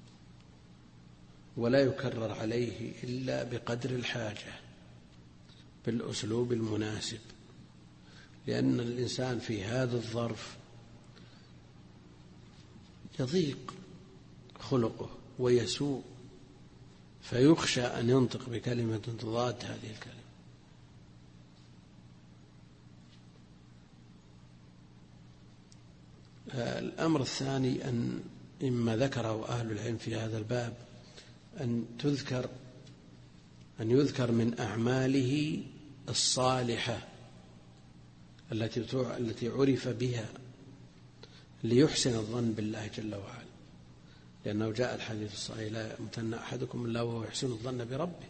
ولا يكرر عليه إلا بقدر الحاجة بالأسلوب المناسب، لأن الإنسان في هذا الظرف يضيق خلقه ويسوء، فيخشى أن ينطق بكلمة تضاد هذه الكلمة. الأمر الثاني أن مما ذكره أهل العلم في هذا الباب أن يذكر من أعماله الصالحة التي عرف بها ليحسن الظن بالله جل وعلا، لأنه جاء الحديث الصحيح: لا يموتن أحدكم إلا وهو يحسن الظن بربه.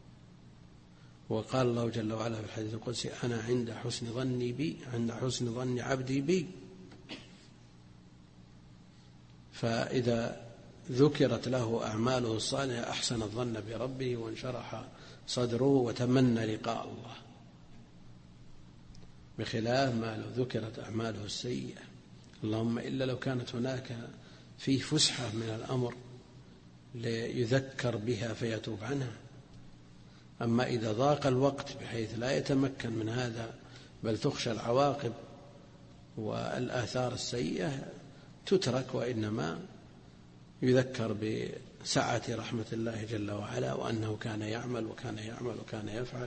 وقال الله جل وعلا في الحديث القدسي: أنا عند حسن ظن عبدي بي. فإذا ذكرت له أعماله الصالحة أحسن الظن بربه وانشرح صدره وتمنى لقاء الله، بخلاف ما لو ذكرت أعماله السيئة، اللهم إلا لو كانت هناك فيه فسحة من الأمر ليذكر بها فيتوب عنها. أما إذا ضاق الوقت بحيث لا يتمكن من هذا، بل تخشى العواقب والآثار السيئة، تترك، وإنما يذكر بسعة رحمة الله جل وعلا، وأنه كان يعمل وكان يعمل وكان يفعل.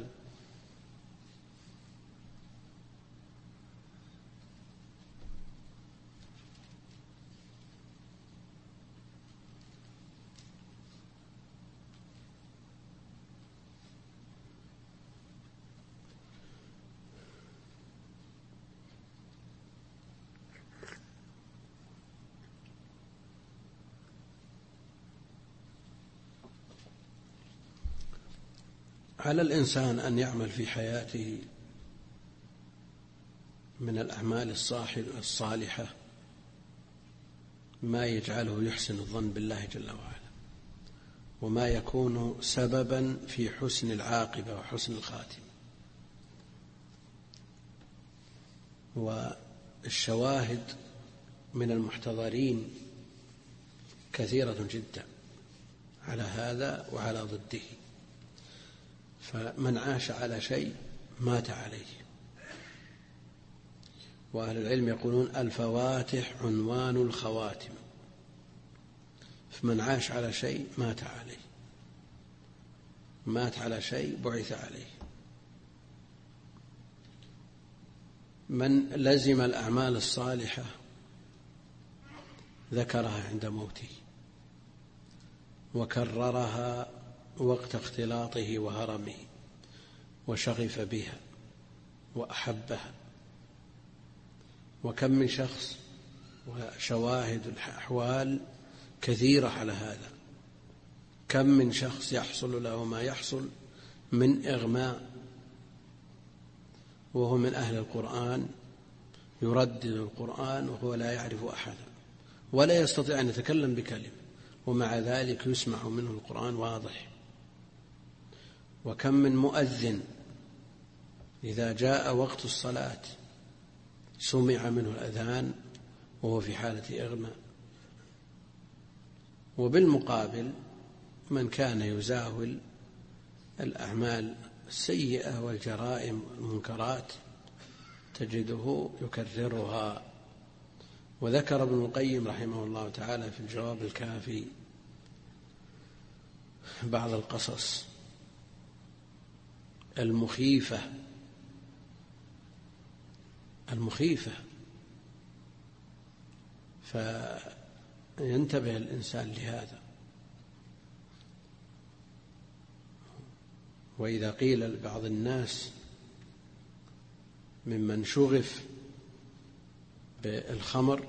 على الإنسان أن يعمل في حياته من الأعمال الصالحة ما يجعله يحسن الظن بالله جل وعلا، وما يكون سببا في حسن العاقبة وحسن الخاتمة. والشواهد من المحتضرين كثيرة جدا على هذا وعلى ضده، فمن عاش على شيء مات عليه. وأهل العلم يقولون الفواتح عنوان الخواتم، فمن عاش على شيء مات عليه، مات على شيء بعث عليه. من لزم الأعمال الصالحة ذكرها عند موته وكررها وقت اختلاطه وهرمه وشغف بها وأحبها. وكم من شخص، وشواهد الأحوال كثيرة على هذا، كم من شخص يحصل له ما يحصل من إغماء وهو من أهل القرآن، يردد القرآن وهو لا يعرف أحدا ولا يستطيع أن يتكلم بكلمة، ومع ذلك يسمع منه القرآن واضح. وكم من مؤذن إذا جاء وقت الصلاة سمع منه الأذان وهو في حالة إغماء. وبالمقابل من كان يزاول الأعمال السيئة والجرائم والمنكرات تجده يكررها. وذكر ابن القيم رحمه الله تعالى في الجواب الكافي بعض القصص المخيفة فينتبه الإنسان لهذا. وإذا قيل لبعض الناس ممن شغف بالخمر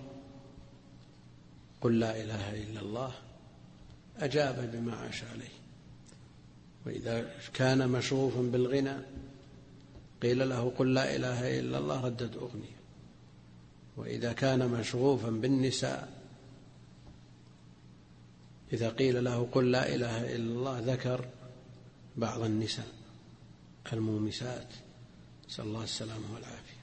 قل لا إله إلا الله أجاب بما عاش عليه. وإذا كان مشغوفا بالغنى قيل له قل لا إله إلا الله ردد أغنية. وإذا كان مشغوفا بالنساء إذا قيل له قل لا إله إلا الله ذكر بعض النساء المومسات، نسأل الله السلامة والعافية.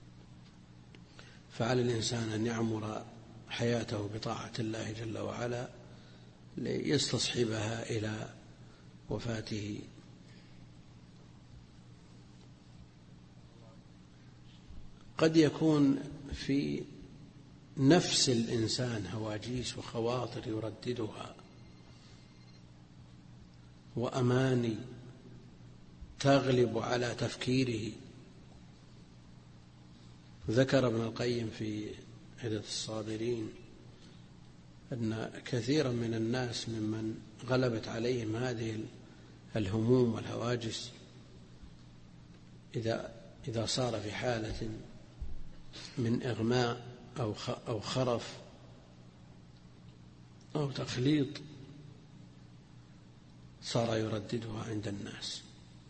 فعلى الإنسان أن يعمر حياته بطاعة الله جل وعلا ليستصحبها إلى وفاته. قد يكون في نفس الإنسان هواجيس وخواطر يرددها وأماني تغلب على تفكيره. ذكر ابن القيم في عدة الصابرين أن كثيرا من الناس ممن غلبت عليهم هذه الهموم والهواجس إذا صار في حالة من إغماء أو خرف أو تخليط صار يرددها عند الناس.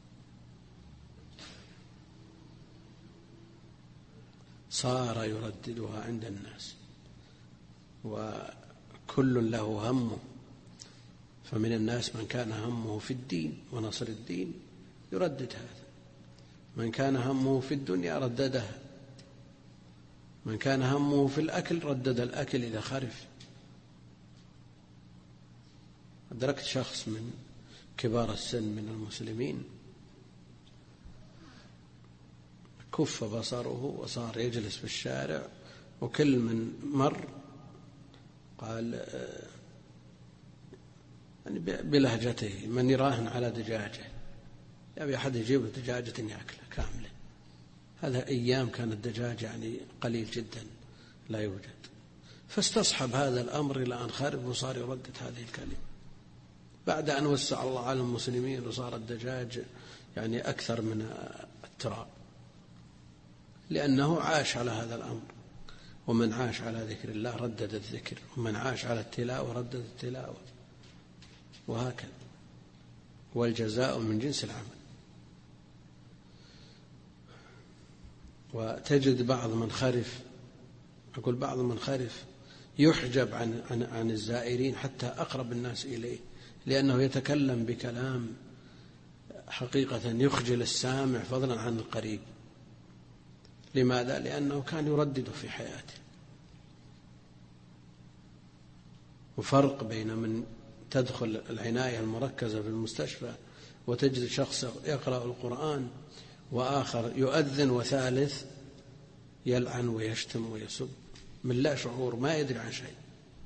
صار يرددها عند الناس وكل له همه. فمن الناس من كان همه في الدين ونصر الدين يردد هذا، من كان همه في الدنيا رددها، من كان همه في الأكل ردد الأكل إذا خرف. أدركت شخص من كبار السن من المسلمين كف بصره وصار يجلس في الشارع، وكل من مر قال يعني بلهجته من يراهن على دجاجة، يبي أحد يجيب دجاجة يأكلها كاملة. هذا أيام كان الدجاج يعني قليل جدا لا يوجد، فاستصحب هذا الأمر إلى أن خرب وصار يردد هذه الكلمة بعد أن وسع الله على المسلمين وصار الدجاج يعني أكثر من التراب، لأنه عاش على هذا الأمر. ومن عاش على ذكر الله ردد الذكر، ومن عاش على التلاوة ردد التلاوة، وهكذا. والجزاء من جنس العمل. وتجد بعض من خرف، أقول بعض من خرف يحجب عن الزائرين حتى أقرب الناس إليه، لأنه يتكلم بكلام حقيقة يخجل السامع فضلا عن القريب. لماذا؟ لأنه كان يردد في حياته. وفرق بين من تدخل العناية المركزة في المستشفى وتجد شخص يقرأ القرآن، وآخر يؤذن، وثالث يلعن ويشتم ويسب من لا شعور، ما يدري عن شيء،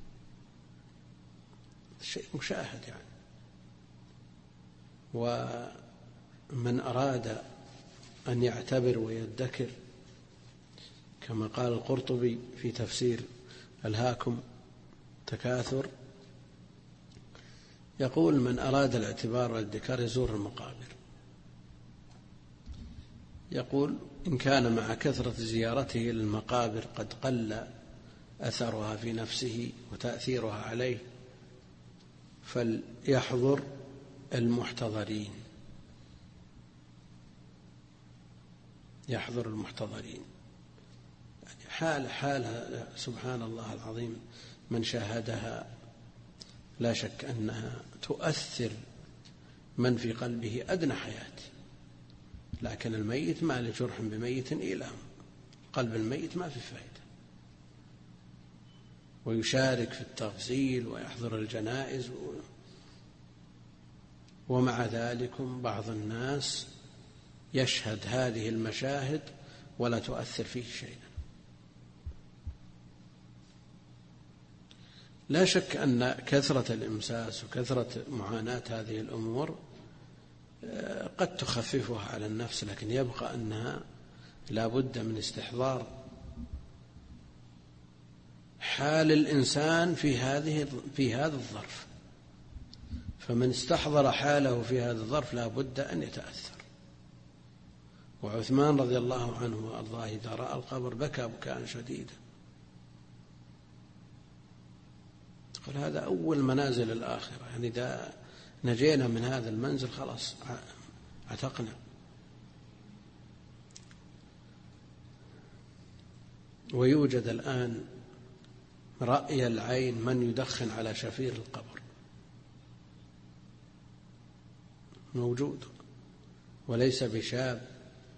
شيء مشاهد يعني. ومن أراد أن يعتبر ويدكر كما قال القرطبي في تفسير ألهاكم تكاثر، يقول من أراد الاعتبار والادكار يزور المقابر. يقول إن كان مع كثرة زيارته للمقابر قد قل أثرها في نفسه وتأثيرها عليه فليحضر المحتضرين، يحضر المحتضرين. حالها سبحان الله العظيم من شاهدها لا شك أنها تؤثر من في قلبه أدنى حياته. لكن الميت ما لجرح بميت إيلام، قلب الميت ما في فائدة. ويشارك في التغسيل ويحضر الجنائز، ومع ذلك بعض الناس يشهد هذه المشاهد ولا تؤثر فيه شيئا. لا شك أن كثرة الإمساس وكثرة معاناة هذه الأمور قد تخففها على النفس، لكن يبقى أنها لا بد من استحضار حال الإنسان في هذا الظرف. فمن استحضر حاله في هذا الظرف لا بد أن يتأثر. وعثمان رضي الله عنه وأرضاه إذا رأى القبر بكى بكاء شديدا. تقول هذا أول منازل الآخرة، يعني إذا نجينا من هذا المنزل خلاص اعتقنا. ويوجد الآن رأي العين من يدخن على شفير القبر، موجود، وليس بشاب،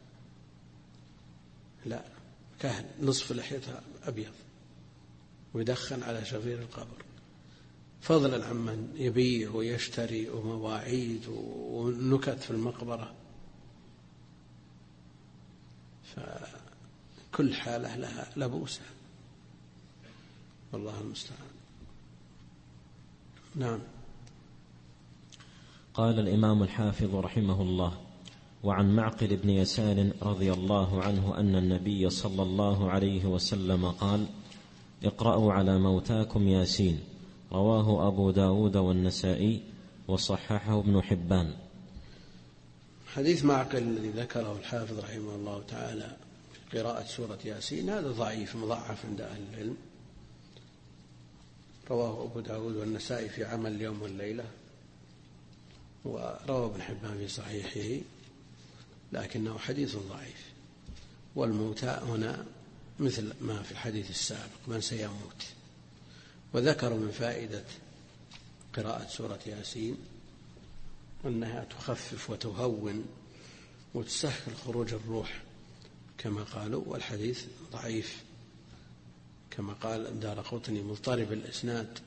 لا، كهن نصف لحيته أبيض ويدخن على شفير القبر، فضلا عمن يبيع ويشتري ومواعيد ونكت في المقبرة. فكل حالة لها لبوسها، والله المستعان. نعم. قال الإمام الحافظ رحمه الله: وعن معقل بن يسار رضي الله عنه أن النبي صلى الله عليه وسلم قال: اقرأوا على موتاكم ياسين. رواه أبو داود والنسائي وصححه ابن حبان. حديث معقل الذي ذكره الحافظ رحمه الله تعالى في قراءة سورة ياسين هذا ضعيف مضاعف عند أهل العلم. رواه أبو داود والنسائي في عمل اليوم والليلة، ورواه ابن حبان في صحيحه، لكنه حديث ضعيف. والموتى هنا مثل ما في الحديث السابق من سيموت. وذكروا من فائدة قراءة سورة ياسين أنها تخفف وتهون وتسهل خروج الروح كما قالوا، والحديث ضعيف كما قال الدارقطني مضطرب الإسناد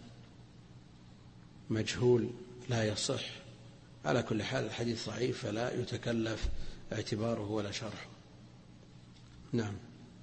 مجهول لا يصح. على كل حال الحديث ضعيف فلا يتكلف اعتباره ولا شرحه. نعم.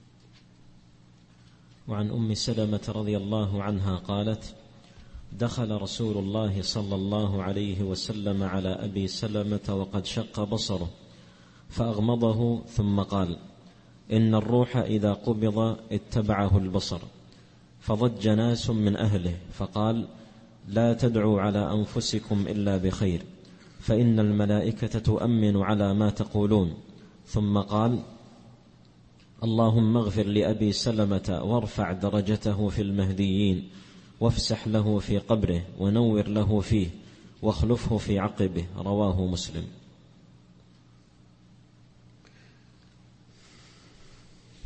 وعن أم سلمة رضي الله عنها قالت: دخل رسول الله صلى الله عليه وسلم على أبي سلمة وقد شق بصره فأغمضه ثم قال: إن الروح إذا قبض اتبعه البصر. فضج ناس من أهله فقال: لا تدعوا على أنفسكم إلا بخير، فإن الملائكة تؤمن على ما تقولون. ثم قال: اللهم اغفر لأبي سلمة وارفع درجته في المهديين، وافسح له في قبره ونور له فيه واخلفه في عقبه. رواه مسلم.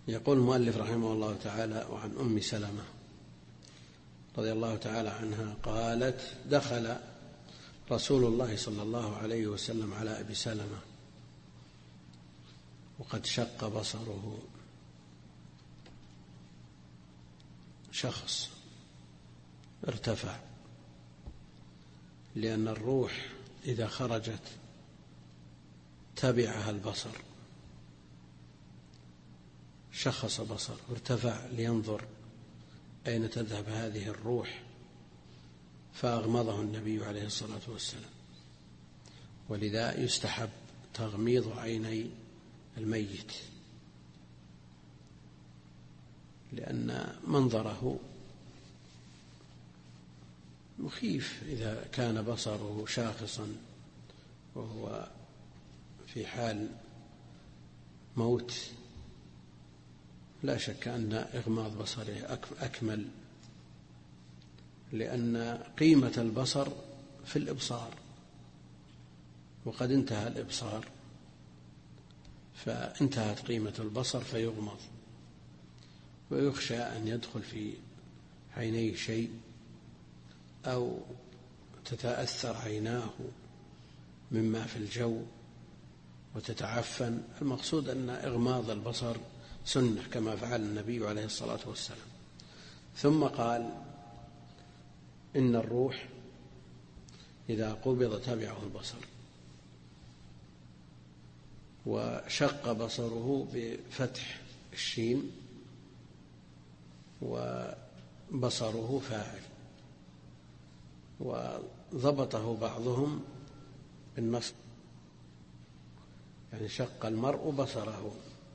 يقول المؤلف رحمه الله تعالى: وعن أم سلمة رضي الله تعالى عنها قالت: دخل رسول الله صلى الله عليه وسلم على أبي سلمة وقد شق بصره. شخص ارتفع، لأن الروح إذا خرجت تبعها البصر. شخص بصر وارتفع لينظر أين تذهب هذه الروح، فأغمضه النبي عليه الصلاة والسلام. ولذا يستحب تغميض عيني الميت، لأن منظره مخيف إذا كان بصره شاخصا وهو في حال موت. لا شك أن إغماض بصره أكمل، لأن قيمة البصر في الإبصار، وقد انتهى الإبصار فانتهت قيمة البصر فيغمض، ويخشى أن يدخل في عينيه شيء أو تتأثر عيناه مما في الجو وتتعفن. المقصود أن إغماض البصر سنة كما فعل النبي عليه الصلاة والسلام. ثم قال: إن الروح إذا قبض تبعه البصر. وشق بصره بفتح الشين، وبصره فاعل، وضبطه بعضهم بالنصب، يعني شق المرء بصره.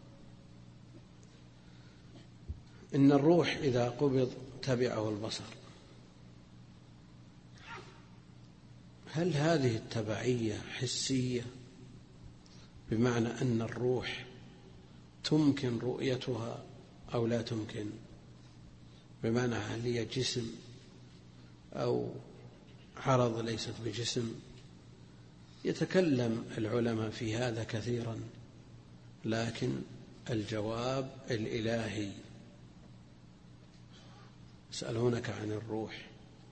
إن الروح إذا قبض تبعه البصر. هل هذه التبعية حسية بمعنى أن الروح تمكن رؤيتها أو لا تمكن؟ بمعنى هل هي جسم أو عرض ليست بجسم؟ يتكلم العلماء في هذا كثيرا، لكن الجواب الإلهي. يسألونك عن الروح،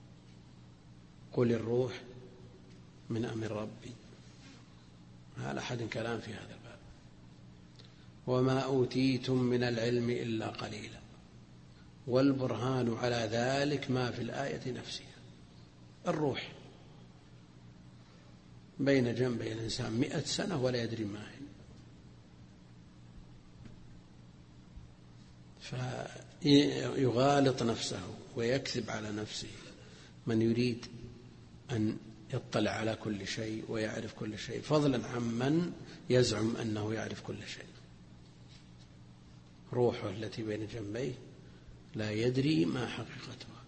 قل الروح من أمر ربي. ما لأحد كلام في هذا الباب. وما أوتيتم من العلم إلا قليلا، والبرهان على ذلك ما في الآية نفسها. الروح بين جنبي الإنسان 100 سنة ولا يدري ما هي، فيغالط نفسه ويكذب على نفسه من يريد أن يطلع على كل شيء ويعرف كل شيء، فضلا عمن يزعم أنه يعرف كل شيء. روحه التي بين جنبيه لا يدري ما حقيقتها.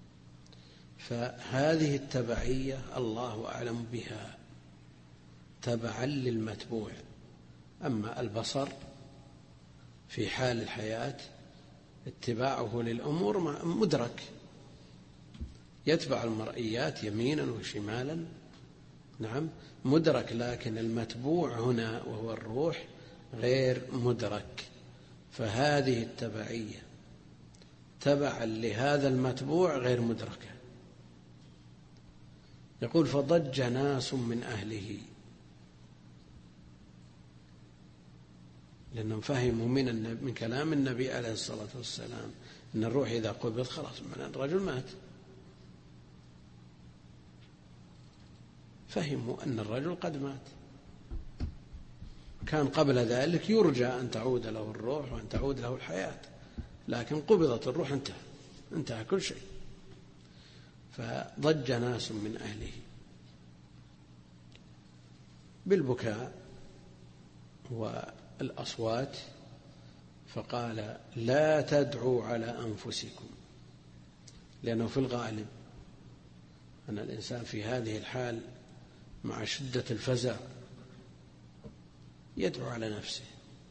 فهذه التبعية الله أعلم بها، تبعا للمتبوع. أما البصر في حال الحياة اتباعه للأمور مدرك، يتبع المرئيات يمينا وشمالا، نعم مدرك، لكن المتبوع هنا وهو الروح غير مدرك. فهذه التبعية تبعا لهذا المتبوع غير مدركة. يقول: فضج ناس من أهله، لأنهم فهموا من كلام النبي عليه الصلاة والسلام أن الروح إذا قبض خلاص من الرجل مات. فهموا أن الرجل قد مات. كان قبل ذلك يرجى أن تعود له الروح وأن تعود له الحياة، لكن قبضت الروح انتهى كل شيء. فضج ناس من أهله بالبكاء والأصوات، فقال: لا تدعوا على أنفسكم. لأنه في الغالب أن الإنسان في هذه الحال مع شدة الفزع يدعو على نفسه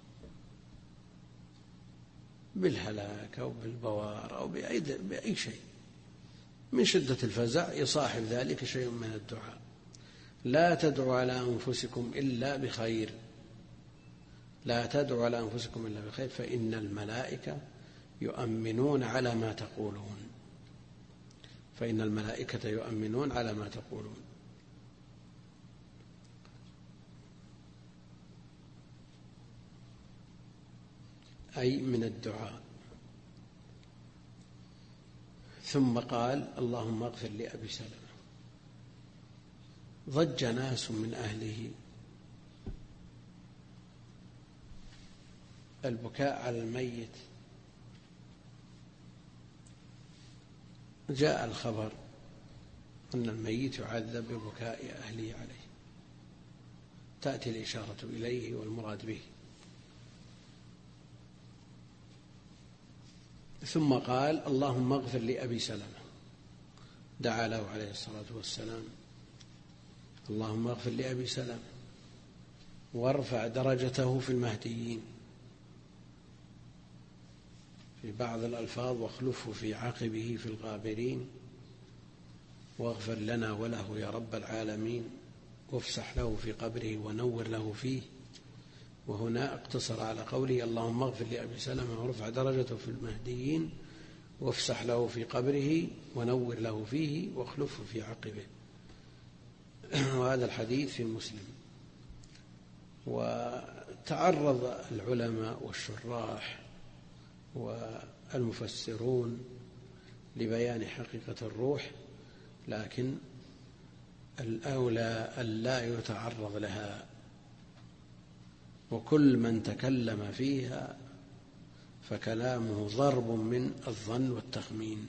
بالهلاك أو بالبوار أو بأي شيء. من شدة الفزع يصاحب ذلك شيء من الدعاء. لا تدعوا على أنفسكم إلا بخير لا تدعوا على أنفسكم إلا بخير فإن الملائكة يؤمنون على ما تقولون. فإن الملائكة يؤمنون على ما تقولون. أي من الدعاء. ثم قال اللهم اغفر لأبي سلمة. ضج ناس من أهله البكاء على الميت. جاء الخبر أن الميت يعذب ببكاء أهله عليه، تأتي الإشارة إليه والمراد به. ثم قال اللهم اغفر لأبي سلمة، دعا له عليه الصلاة والسلام اللهم اغفر لأبي سلمة وارفع درجته في المهديين. في بعض الألفاظ واخلفه في عقبه في الغابرين، واغفر لنا وله يا رب العالمين، وافسح له في قبره ونور له فيه. وهنا اقتصر على قوله اللهم اغفر لأبي سلمة وارفع درجته في المهديين وافسح له في قبره ونور له فيه واخلفه في عقبه. وهذا الحديث في مسلم. وتعرض العلماء والشراح والمفسرون لبيان حقيقة الروح، لكن الأولى ألا يتعرض لها، وكل من تكلم فيها فكلامه ضرب من الظن والتخمين،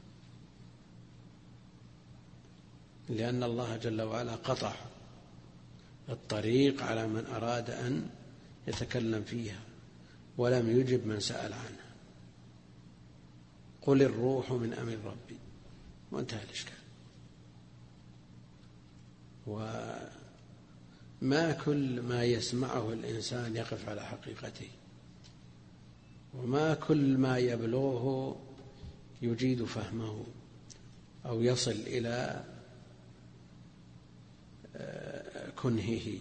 لأن الله جل وعلا قطع الطريق على من أراد أن يتكلم فيها ولم يجب من سأل عنها. قل الروح من أمر ربي، وانتهى الإشكال. وما كل ما يسمعه الإنسان يقف على حقيقته، وما كل ما يبلغه يجيد فهمه أو يصل إلى كنهه.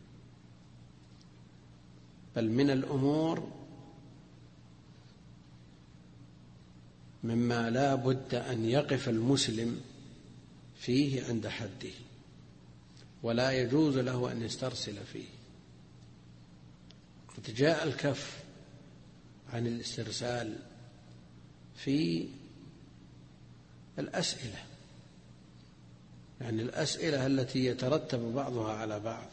بل من الأمور مما لا بد أن يقف المسلم فيه عند حده، ولا يجوز له أن يسترسل فيه. قد جاء الكف عن الاسترسال في الأسئلة، يعني الأسئلة التي يترتب بعضها على بعض،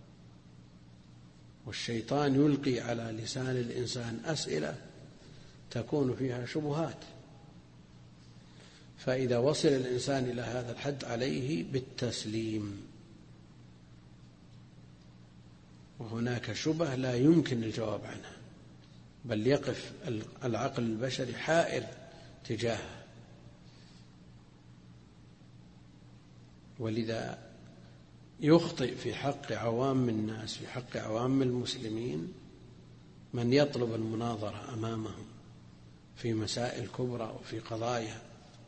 والشيطان يلقي على لسان الإنسان أسئلة تكون فيها شبهات، فإذا وصل الإنسان إلى هذا الحد عليه بالتسليم. وهناك شبهة لا يمكن الجواب عنها، بل يقف العقل البشري حائر تجاهها. ولذا يخطئ في حق عوام الناس، في حق عوام المسلمين، من يطلب المناظرة أمامهم في مسائل كبرى وفي قضايا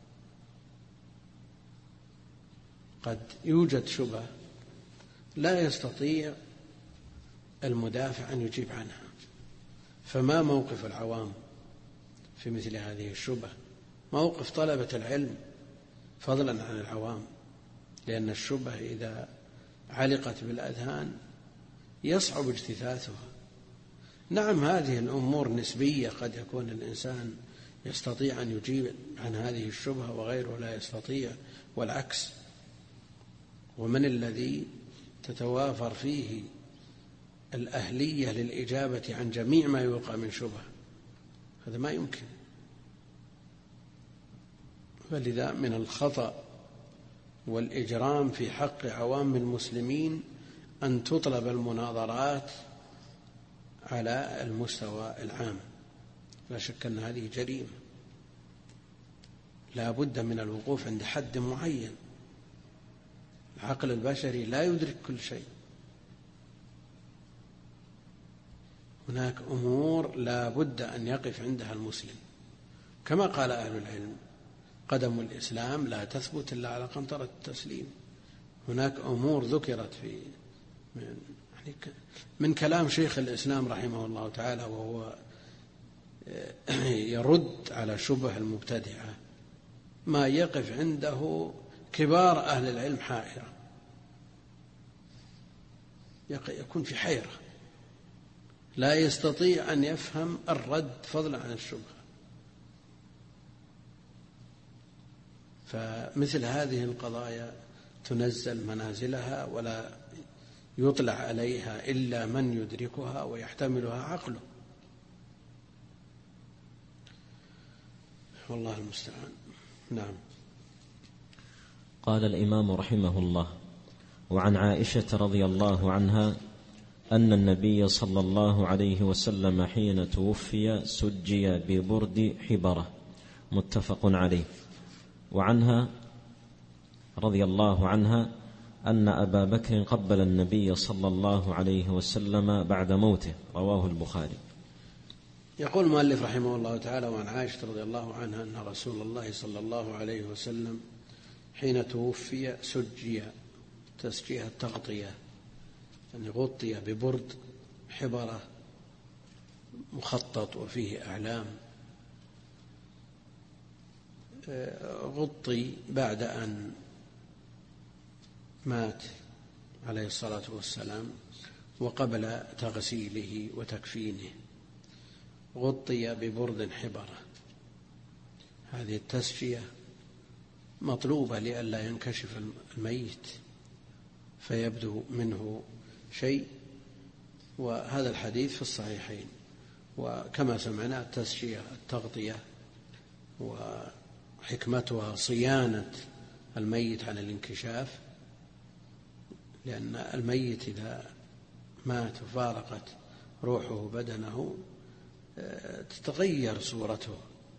قد يوجد شبهة لا يستطيع المدافع أن يجيب عنها. فما موقف العوام في مثل هذه الشبهة؟ موقف طلبة العلم فضلا عن العوام، لأن الشبهة إذا علقت بالأذهان يصعب اجتثاثها. نعم، هذه الأمور نسبية، قد يكون الإنسان يستطيع أن يجيب عن هذه الشبهة وغيره لا يستطيع، والعكس. ومن الذي تتوافر فيه الأهلية للإجابة عن جميع ما يوقع من شبهة؟ هذا ما يمكن. فلذا من الخطأ والإجرام في حق عوام المسلمين أن تطلب المناظرات على المستوى العام. لا شك أن هذه جريمة، لا بد من الوقوف عند حد معين. العقل البشري لا يدرك كل شيء. هناك أمور لا بد أن يقف عندها المسلم، كما قال أهل العلم قدم الإسلام لا تثبت إلا على قنطرة التسليم. هناك أمور ذكرت في من يعني من كلام شيخ الإسلام رحمه الله تعالى وهو يرد على شبه المبتدعة ما يقف عنده كبار أهل العلم حائرة، يكون في حيرة لا يستطيع أن يفهم الرد فضلا عن الشبهة. فمثل هذه القضايا تنزل منازلها ولا يطلع عليها إلا من يدركها ويحتملها عقله، والله المستعان. نعم. قال الإمام رحمه الله: وعن عائشة رضي الله عنها أن النبي صلى الله عليه وسلم حين توفي سجي ببرد حبرة، متفق عليه. وعنها رضي الله عنها أن أبا بكر قبل النبي صلى الله عليه وسلم بعد موته، رواه البخاري. يقول المؤلف رحمه الله تعالى: وعن عائشة رضي الله عنها أن رسول الله صلى الله عليه وسلم حين توفي سجي، تسجيه التغطية، يعني غطي ببرد حبرة مخطط وفيه أعلام، غطي بعد أن مات عليه الصلاة والسلام وقبل تغسيله وتكفينه، غطي ببرد حبرة. هذه التسجية مطلوبة لئلا ينكشف الميت فيبدو منه شيء، وهذا الحديث في الصحيحين. وكما سمعنا التسجية التغطية وحكمتها صيانة الميت عن الانكشاف، لأن الميت إذا مات وفارقت روحه بدنه تتغير صورته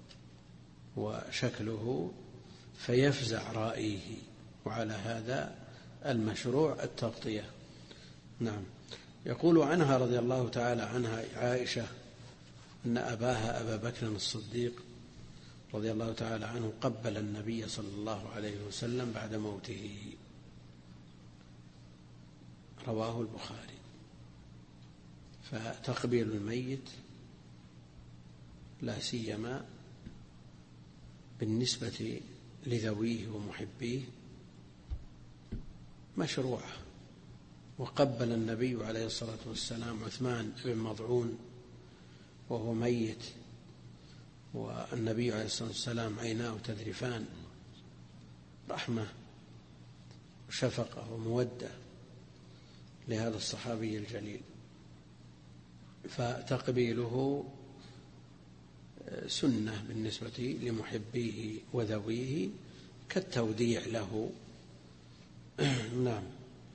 وشكله فيفزع رائيه، وعلى هذا المشروع التغطية. نعم. يقول عنها رضي الله تعالى عنها عائشة أن أباها أبا بكر الصديق رضي الله تعالى عنه قبل النبي صلى الله عليه وسلم بعد موته، رواه البخاري. فتقبيل الميت لا سيما بالنسبة لذويه ومحبيه مشروعة. وقبل النبي عليه الصلاة والسلام عثمان بن مضعون وهو ميت، والنبي عليه الصلاة والسلام عيناه تذرفان رحمة وشفقة ومودة لهذا الصحابي الجليل، فتقبيله سنة بالنسبة لمحبيه وذويه كالتوديع له. نعم.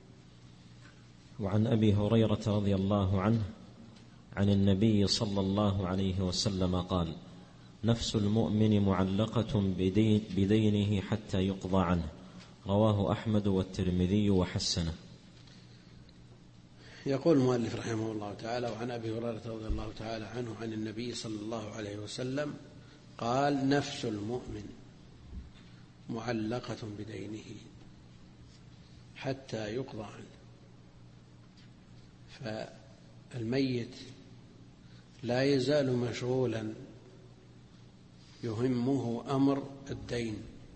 وعن أبي هريرة رضي الله عنه عن النبي صلى الله عليه وسلم قال: نفس المؤمن معلقة بدينه حتى يقضى عنه، رواه أحمد والترمذي وحسنه. يقول المؤلف رحمه الله تعالى: وعن أبي هريرة رضي الله تعالى عنه عن النبي صلى الله عليه وسلم قال: نفس المؤمن معلقة بدينه حتى يقضى عنه. فالميت لا يزال مشغولا يهمه أمر الدين،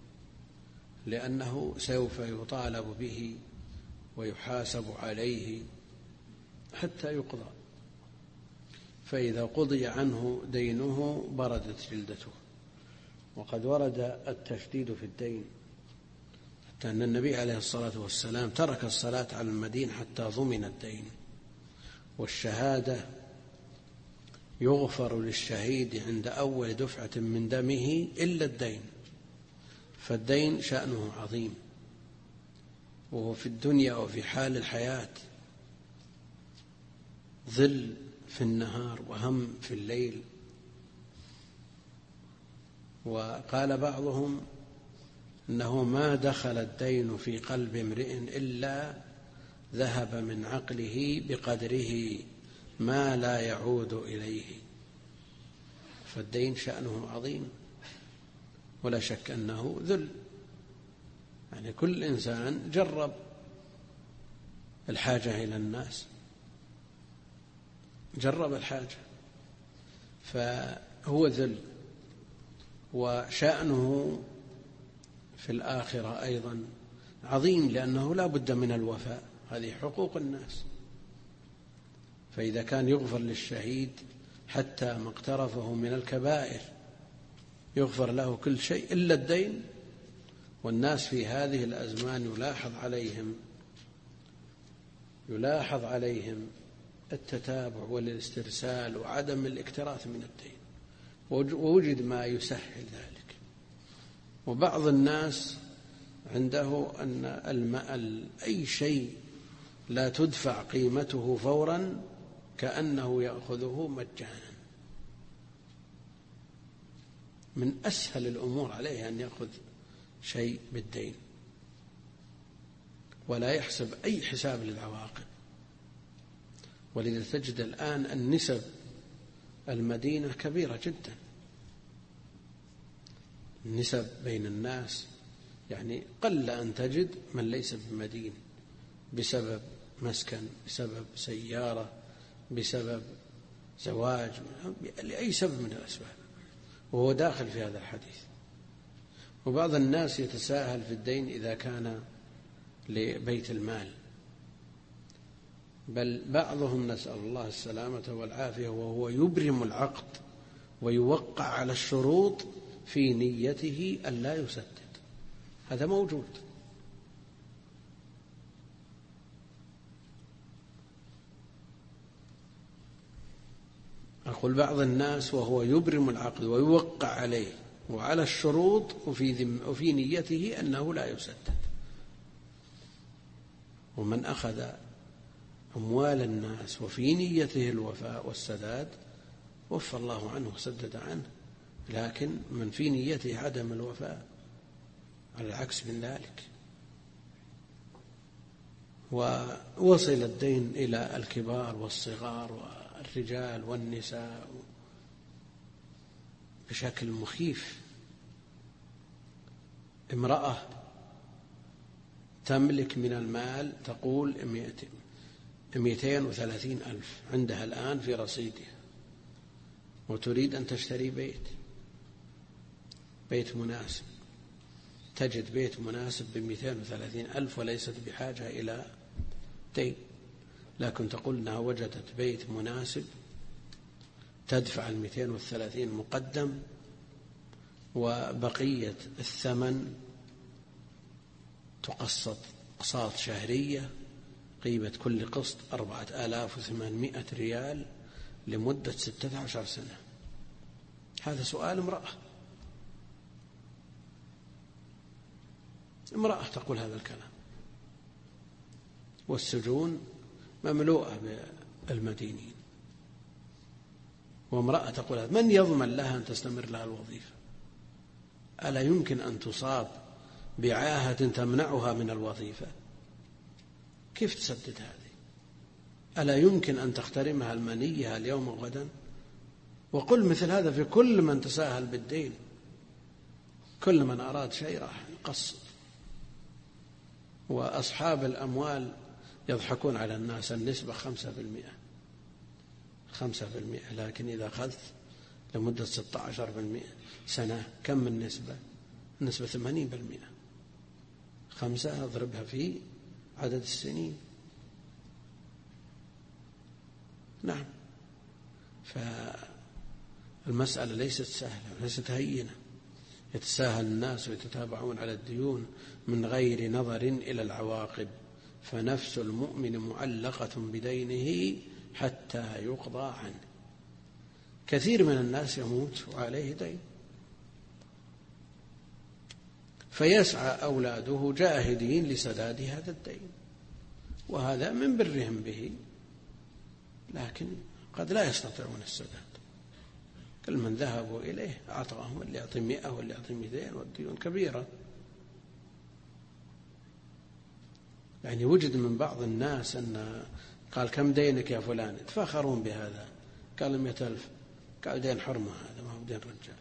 لأنه سوف يطالب به ويحاسب عليه حتى يقضى. فإذا قضي عنه دينه بردت جلدته. وقد ورد التشديد في الدين حتى أن النبي عليه الصلاة والسلام ترك الصلاة على المدين حتى ضمن الدين. والشهادة يغفر للشهيد عند أول دفعة من دمه إلا الدين، فالدين شأنه عظيم، وهو في الدنيا وفي حال الحياة ظل في النهار وهم في الليل. وقال بعضهم إنه ما دخل الدين في قلب امرئ إلا ذهب من عقله بقدره ما لا يعود إليه. فالدين شأنه عظيم ولا شك أنه ذل. يعني كل إنسان جرب الحاجة إلى الناس جرب الحاجة، فهو ذل. وشأنه في الآخرة أيضا عظيم، لأنه لا بد من الوفاء، هذه حقوق الناس. فإذا كان يغفر للشهيد حتى ما اقترفه من الكبائر، يغفر له كل شيء إلا الدين، والناس في هذه الأزمان يلاحظ عليهم التتابع والاسترسال وعدم الاكتراث من الدين، ووجد ما يسهل ذلك. وبعض الناس عنده أن أي شيء لا تدفع قيمته فورا كأنه يأخذه مجانا. من أسهل الأمور عليه أن يأخذ شيء بالدين ولا يحسب أي حساب للعواقب. ولذا تجد الآن النسب المدينة كبيرة جدا، النسب بين الناس، يعني قل أن تجد من ليس بمدين بسبب مسكن، بسبب سيارة، بسبب زواج، لأي سبب من الأسباب، وهو داخل في هذا الحديث. وبعض الناس يتساهل في الدين إذا كان لبيت المال، بل بعضهم نسأل الله السلامة والعافية وهو يبرم العقد ويوقع على الشروط في نيته أن لا يسدد، هذا موجود. أقول بعض الناس وهو يبرم العقد ويوقع عليه وعلى الشروط وفي نيته أنه لا يسدد. ومن أخذ أموال الناس وفي نيته الوفاء والسداد وفى الله عنه وسدد عنه، لكن من في نيته عدم الوفاء على العكس من ذلك. ووصل الدين إلى الكبار والصغار والرجال والنساء بشكل مخيف. امرأة تملك من المال تقول 230,000 عندها الآن في رصيدها، وتريد أن تشتري بيت مناسب، تجد بيت مناسب ب230,000 وليست بحاجة إلى دين، لكن تقول أنها وجدت بيت مناسب تدفع 230 مقدم وبقية الثمن تقسط أقساط شهرية، قيمة كل قسط 4,800 ريال لمدة 16 سنة. هذا سؤال امرأة تقول هذا الكلام، والسجون مملوءة بالمدينين، وامرأة تقول هذا. من يضمن لها أن تستمر لها الوظيفة؟ ألا يمكن أن تصاب بعاهة تمنعها من الوظيفة؟ كيف تسدد هذه؟ ألا يمكن أن تخترمها المنية اليوم وغدا؟ وقل مثل هذا في كل من تساهل بالدين، كل من أراد شيء راح يقصر. وأصحاب الأموال يضحكون على الناس، النسبة 5%، لكن إذا أخذت لمدة 16 سنة كم النسبة؟ النسبة 80%. 5 أضربها في عدد السنين. نعم، فالمسألة ليست سهلة وليست هينة. يتساهل الناس ويتتابعون على الديون من غير نظر إلى العواقب، فنفس المؤمن معلقة بدينه حتى يقضى عنه. كثير من الناس يموت وعليه دين، فيسعى أولاده جاهدين لسداد هذا الدين، وهذا من برهم به، لكن قد لا يستطيعون السداد. كل من ذهبوا إليه أعطاهم، اللي يعطي 100 واللي يعطي 200، والديون كبيرة. يعني وجد من بعض الناس أن قال كم دينك يا فلان، يتفاخرون بهذا، قال 100,000، قال دين حرمة، هذا ما هو دين رجال.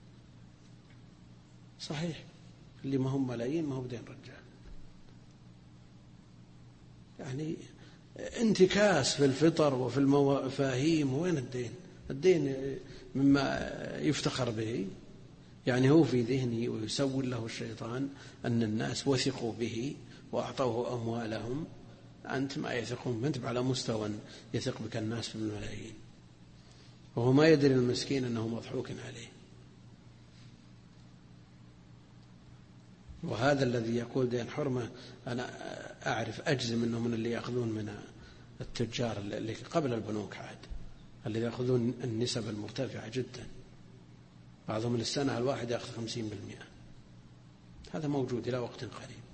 صحيح، اللي ما هم ملايين ما هو دين رجال. يعني انتكاس في الفطر وفي المفاهيم. وين الدين؟ الدين مما يفتخر به، يعني هو في ذهنه ويسول له الشيطان أن الناس وثقوا به وأعطوه أموالهم، أنت ما يثقون، أنت على مستوى يثق بك الناس بالملايين، وهو ما يدري المسكين أنه مضحوك عليه. وهذا الذي يقول دين حرمة أنا أعرف أجزم أنه من اللي يأخذون من التجار اللي قبل البنوك عاد، اللي يأخذون النسب المرتفعة جدا، بعضهم السنة الواحد يأخذ 50%. هذا موجود إلى وقت قريب.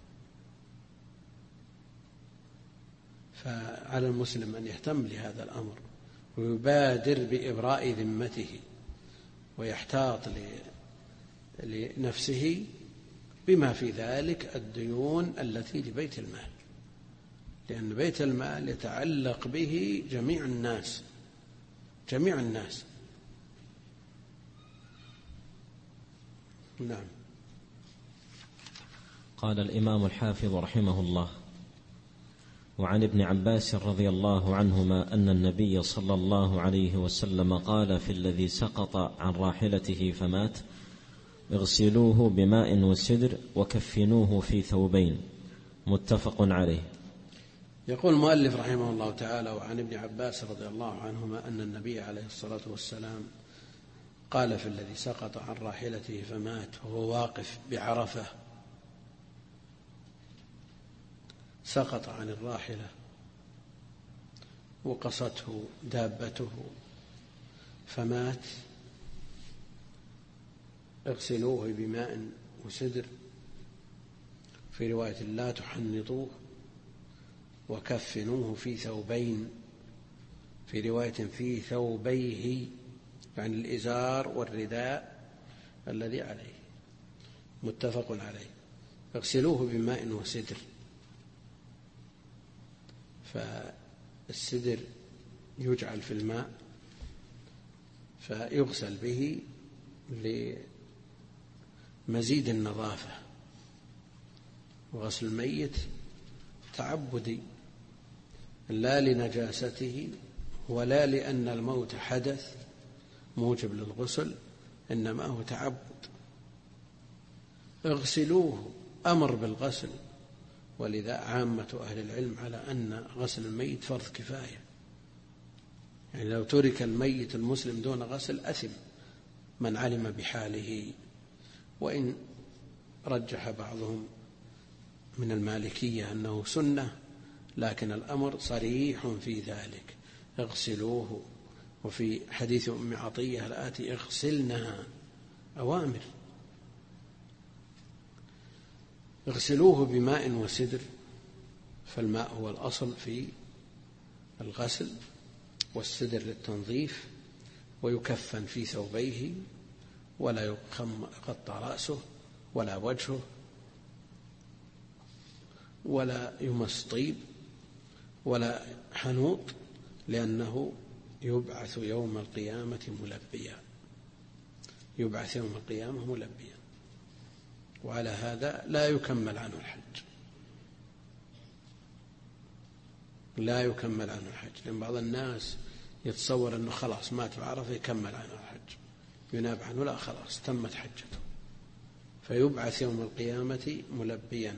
فعلى المسلم أن يهتم لهذا الأمر ويبادر بإبراء ذمته ويحتاط لنفسه بما في ذلك الديون التي لبيت المال، لأن بيت المال يتعلق به جميع الناس. نعم. قال الإمام الحافظ رحمه الله: وعن ابن عباس رضي الله عنهما أن النبي صلى الله عليه وسلم قال في الذي سقط عن راحلته فمات: اغسلوه بماء وسدر وكفنوه في ثوبين. متفق عليه. يقول المؤلف رحمه الله تعالى: وعن ابن عباس رضي الله عنهما أن النبي عليه الصلاة والسلام قال في الذي سقط عن راحلته فمات وهو واقف بعرفة، سقط عن الراحلة وقصته دابته فمات، اغسلوه بماء وسدر، في رواية لا تحنطوه، وكفنوه في ثوبين، في رواية في ثوبيه، يعني الإزار والرداء الذي عليه. متفق عليه. اغسلوه بماء وسدر، فالسدر يجعل في الماء فيغسل به لمزيد النظافة، وغسل الميت تعبدي لا لنجاسته ولا لأن الموت حدث موجب للغسل، إنما هو تعبد. اغسلوه أمر بالغسل، ولذا عامة أهل العلم على أن غسل الميت فرض كفاية، يعني لو ترك الميت المسلم دون غسل أثم من علم بحاله. وإن رجح بعضهم من المالكية أنه سنة، لكن الأمر صريح في ذلك: اغسلوه. وفي حديث أم عطية الآتي: اغسلنها، أوامر. اغسلوه بماء وسدر، فالماء هو الأصل في الغسل، والسدر للتنظيف، ويكفن في ثوبيه، ولا يقطع رأسه ولا وجهه، ولا يمس طيب ولا حنوط، لأنه يبعث يوم القيامة ملبيا، يبعث يوم القيامة ملبيا. وعلى هذا لا يكمل عنه الحج، لا يكمل عنه الحج، لأن بعض الناس يتصور أنه خلاص مات بعرفة يكمل عنه الحج، يناب عنه، لا، خلاص تمت حجته، فيبعث يوم القيامة ملبيا.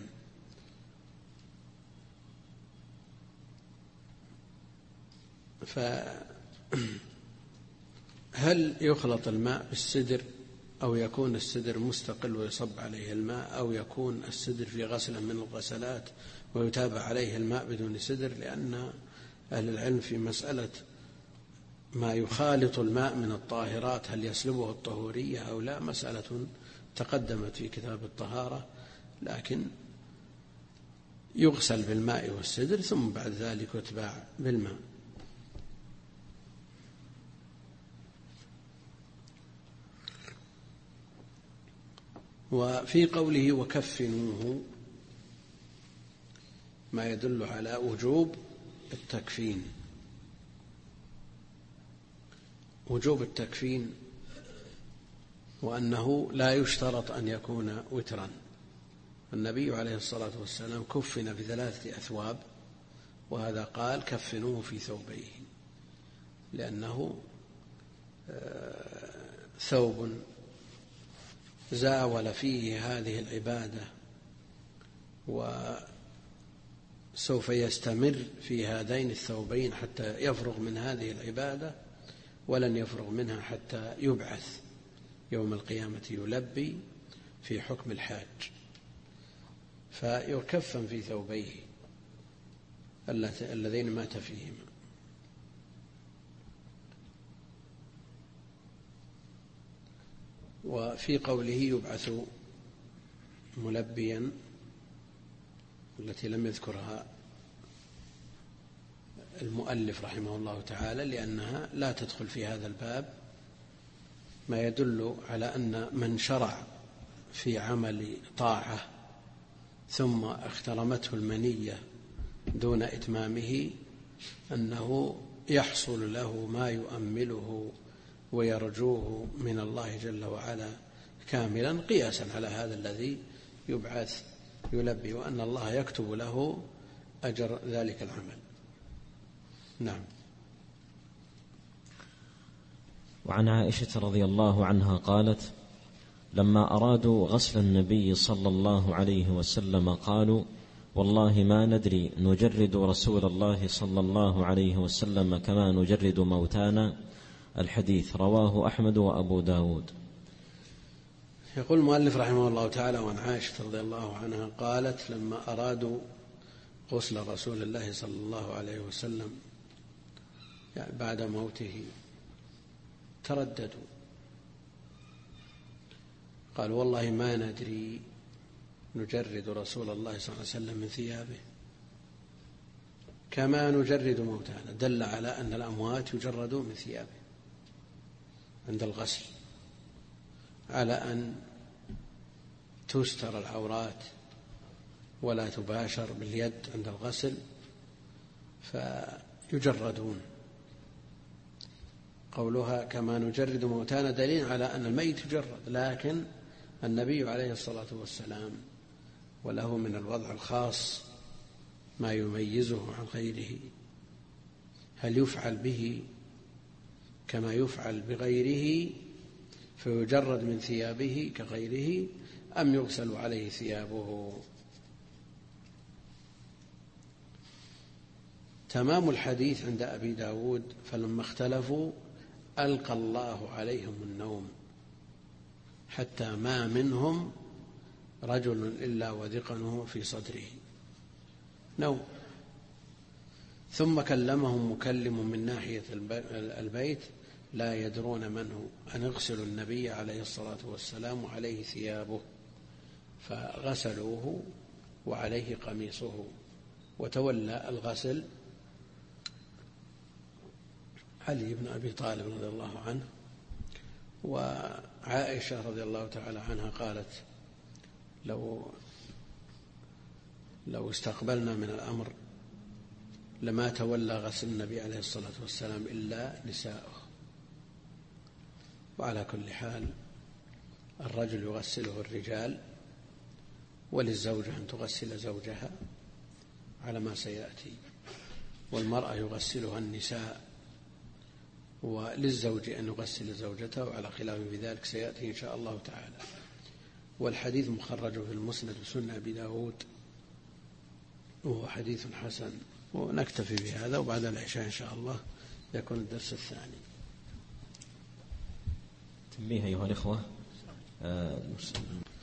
فهل يخلط الماء بالسدر، أو يكون السدر مستقل ويصب عليه الماء، أو يكون السدر في غسلة من الغسلات ويتابع عليه الماء بدون سدر؟ لأن أهل العلم في مسألة ما يخالط الماء من الطاهرات هل يسلبه الطهورية أو لا مسألة تقدمت في كتاب الطهارة، لكن يغسل بالماء والسدر ثم بعد ذلك يتباع بالماء. وفي قوله وكفنوه ما يدل على وجوب التكفين، وجوب التكفين، وأنه لا يشترط أن يكون وترا. النبي عليه الصلاة والسلام كفن ب3 أثواب، وهذا قال كفنوه في ثوبيه، لأنه ثوب زاول فيه هذه العبادة وسوف يستمر في هذين الثوبين حتى يفرغ من هذه العبادة، ولن يفرغ منها حتى يبعث يوم القيامة يلبي في حكم الحاج، فيكفن في ثوبيه اللذين مات فيهما. وفي قوله يبعث ملبيا التي لم يذكرها المؤلف رحمه الله تعالى لأنها لا تدخل في هذا الباب، ما يدل على أن من شرع في عمل طاعة ثم اخترمته المنية دون إتمامه أنه يحصل له ما يؤمله ويرجوه من الله جل وعلا كاملا، قياسا على هذا الذي يبعث يلبي، وأن الله يكتب له أجر ذلك العمل. نعم. وعن عائشة رضي الله عنها قالت: لما أرادوا غسل النبي صلى الله عليه وسلم قالوا: والله ما ندري نجرد رسول الله صلى الله عليه وسلم كما نجرد موتانا. الحديث رواه أحمد وأبو داود. يقول المؤلف رحمه الله تعالى: وعن عائشة رضي الله عنها قالت: لما أرادوا غسل رسول الله صلى الله عليه وسلم يعني بعد موته ترددوا، قالوا: والله ما ندري نجرد رسول الله صلى الله عليه وسلم من ثيابه كما نجرد موتانا، دل على أن الأموات يجردون من ثيابه عند الغسل، على أن تستر العورات ولا تباشر باليد عند الغسل فيجردون. قولها كما نجرد موتانا دليل على أن الميت يجرد، لكن النبي عليه الصلاة والسلام وله من الوضع الخاص ما يميزه عن غيره، هل يفعل به كما يفعل بغيره فيجرد من ثيابه كغيره، أم يغسل عليه ثيابه؟ تمام الحديث عند أبي داود: فلما اختلفوا ألقى الله عليهم النوم حتى ما منهم رجل إلا وذقنه في صدره نوم، ثم كلمهم مكلم من ناحية البيت لا يدرون من هو أن اغسلوا النبي عليه الصلاة والسلام وعليه ثيابه، فغسلوه وعليه قميصه، وتولى الغسل علي بن أبي طالب رضي الله عنه. وعائشة رضي الله تعالى عنها قالت: لو استقبلنا من الأمر لما تولى غسل النبي عليه الصلاة والسلام إلا نساؤه. وعلى كل حال الرجل يغسله الرجال، وللزوجة أن تغسل زوجها على ما سيأتي، والمرأة يغسلها النساء، وللزوج أن يغسل زوجته على خلاف بذلك سيأتي إن شاء الله تعالى. والحديث مخرج في المسند وسنن أبي داود، وهو حديث حسن. ونكتفي بهذا، وبعد العشاء إن شاء الله يكون الدرس الثاني. تنبيه أيها الإخوة،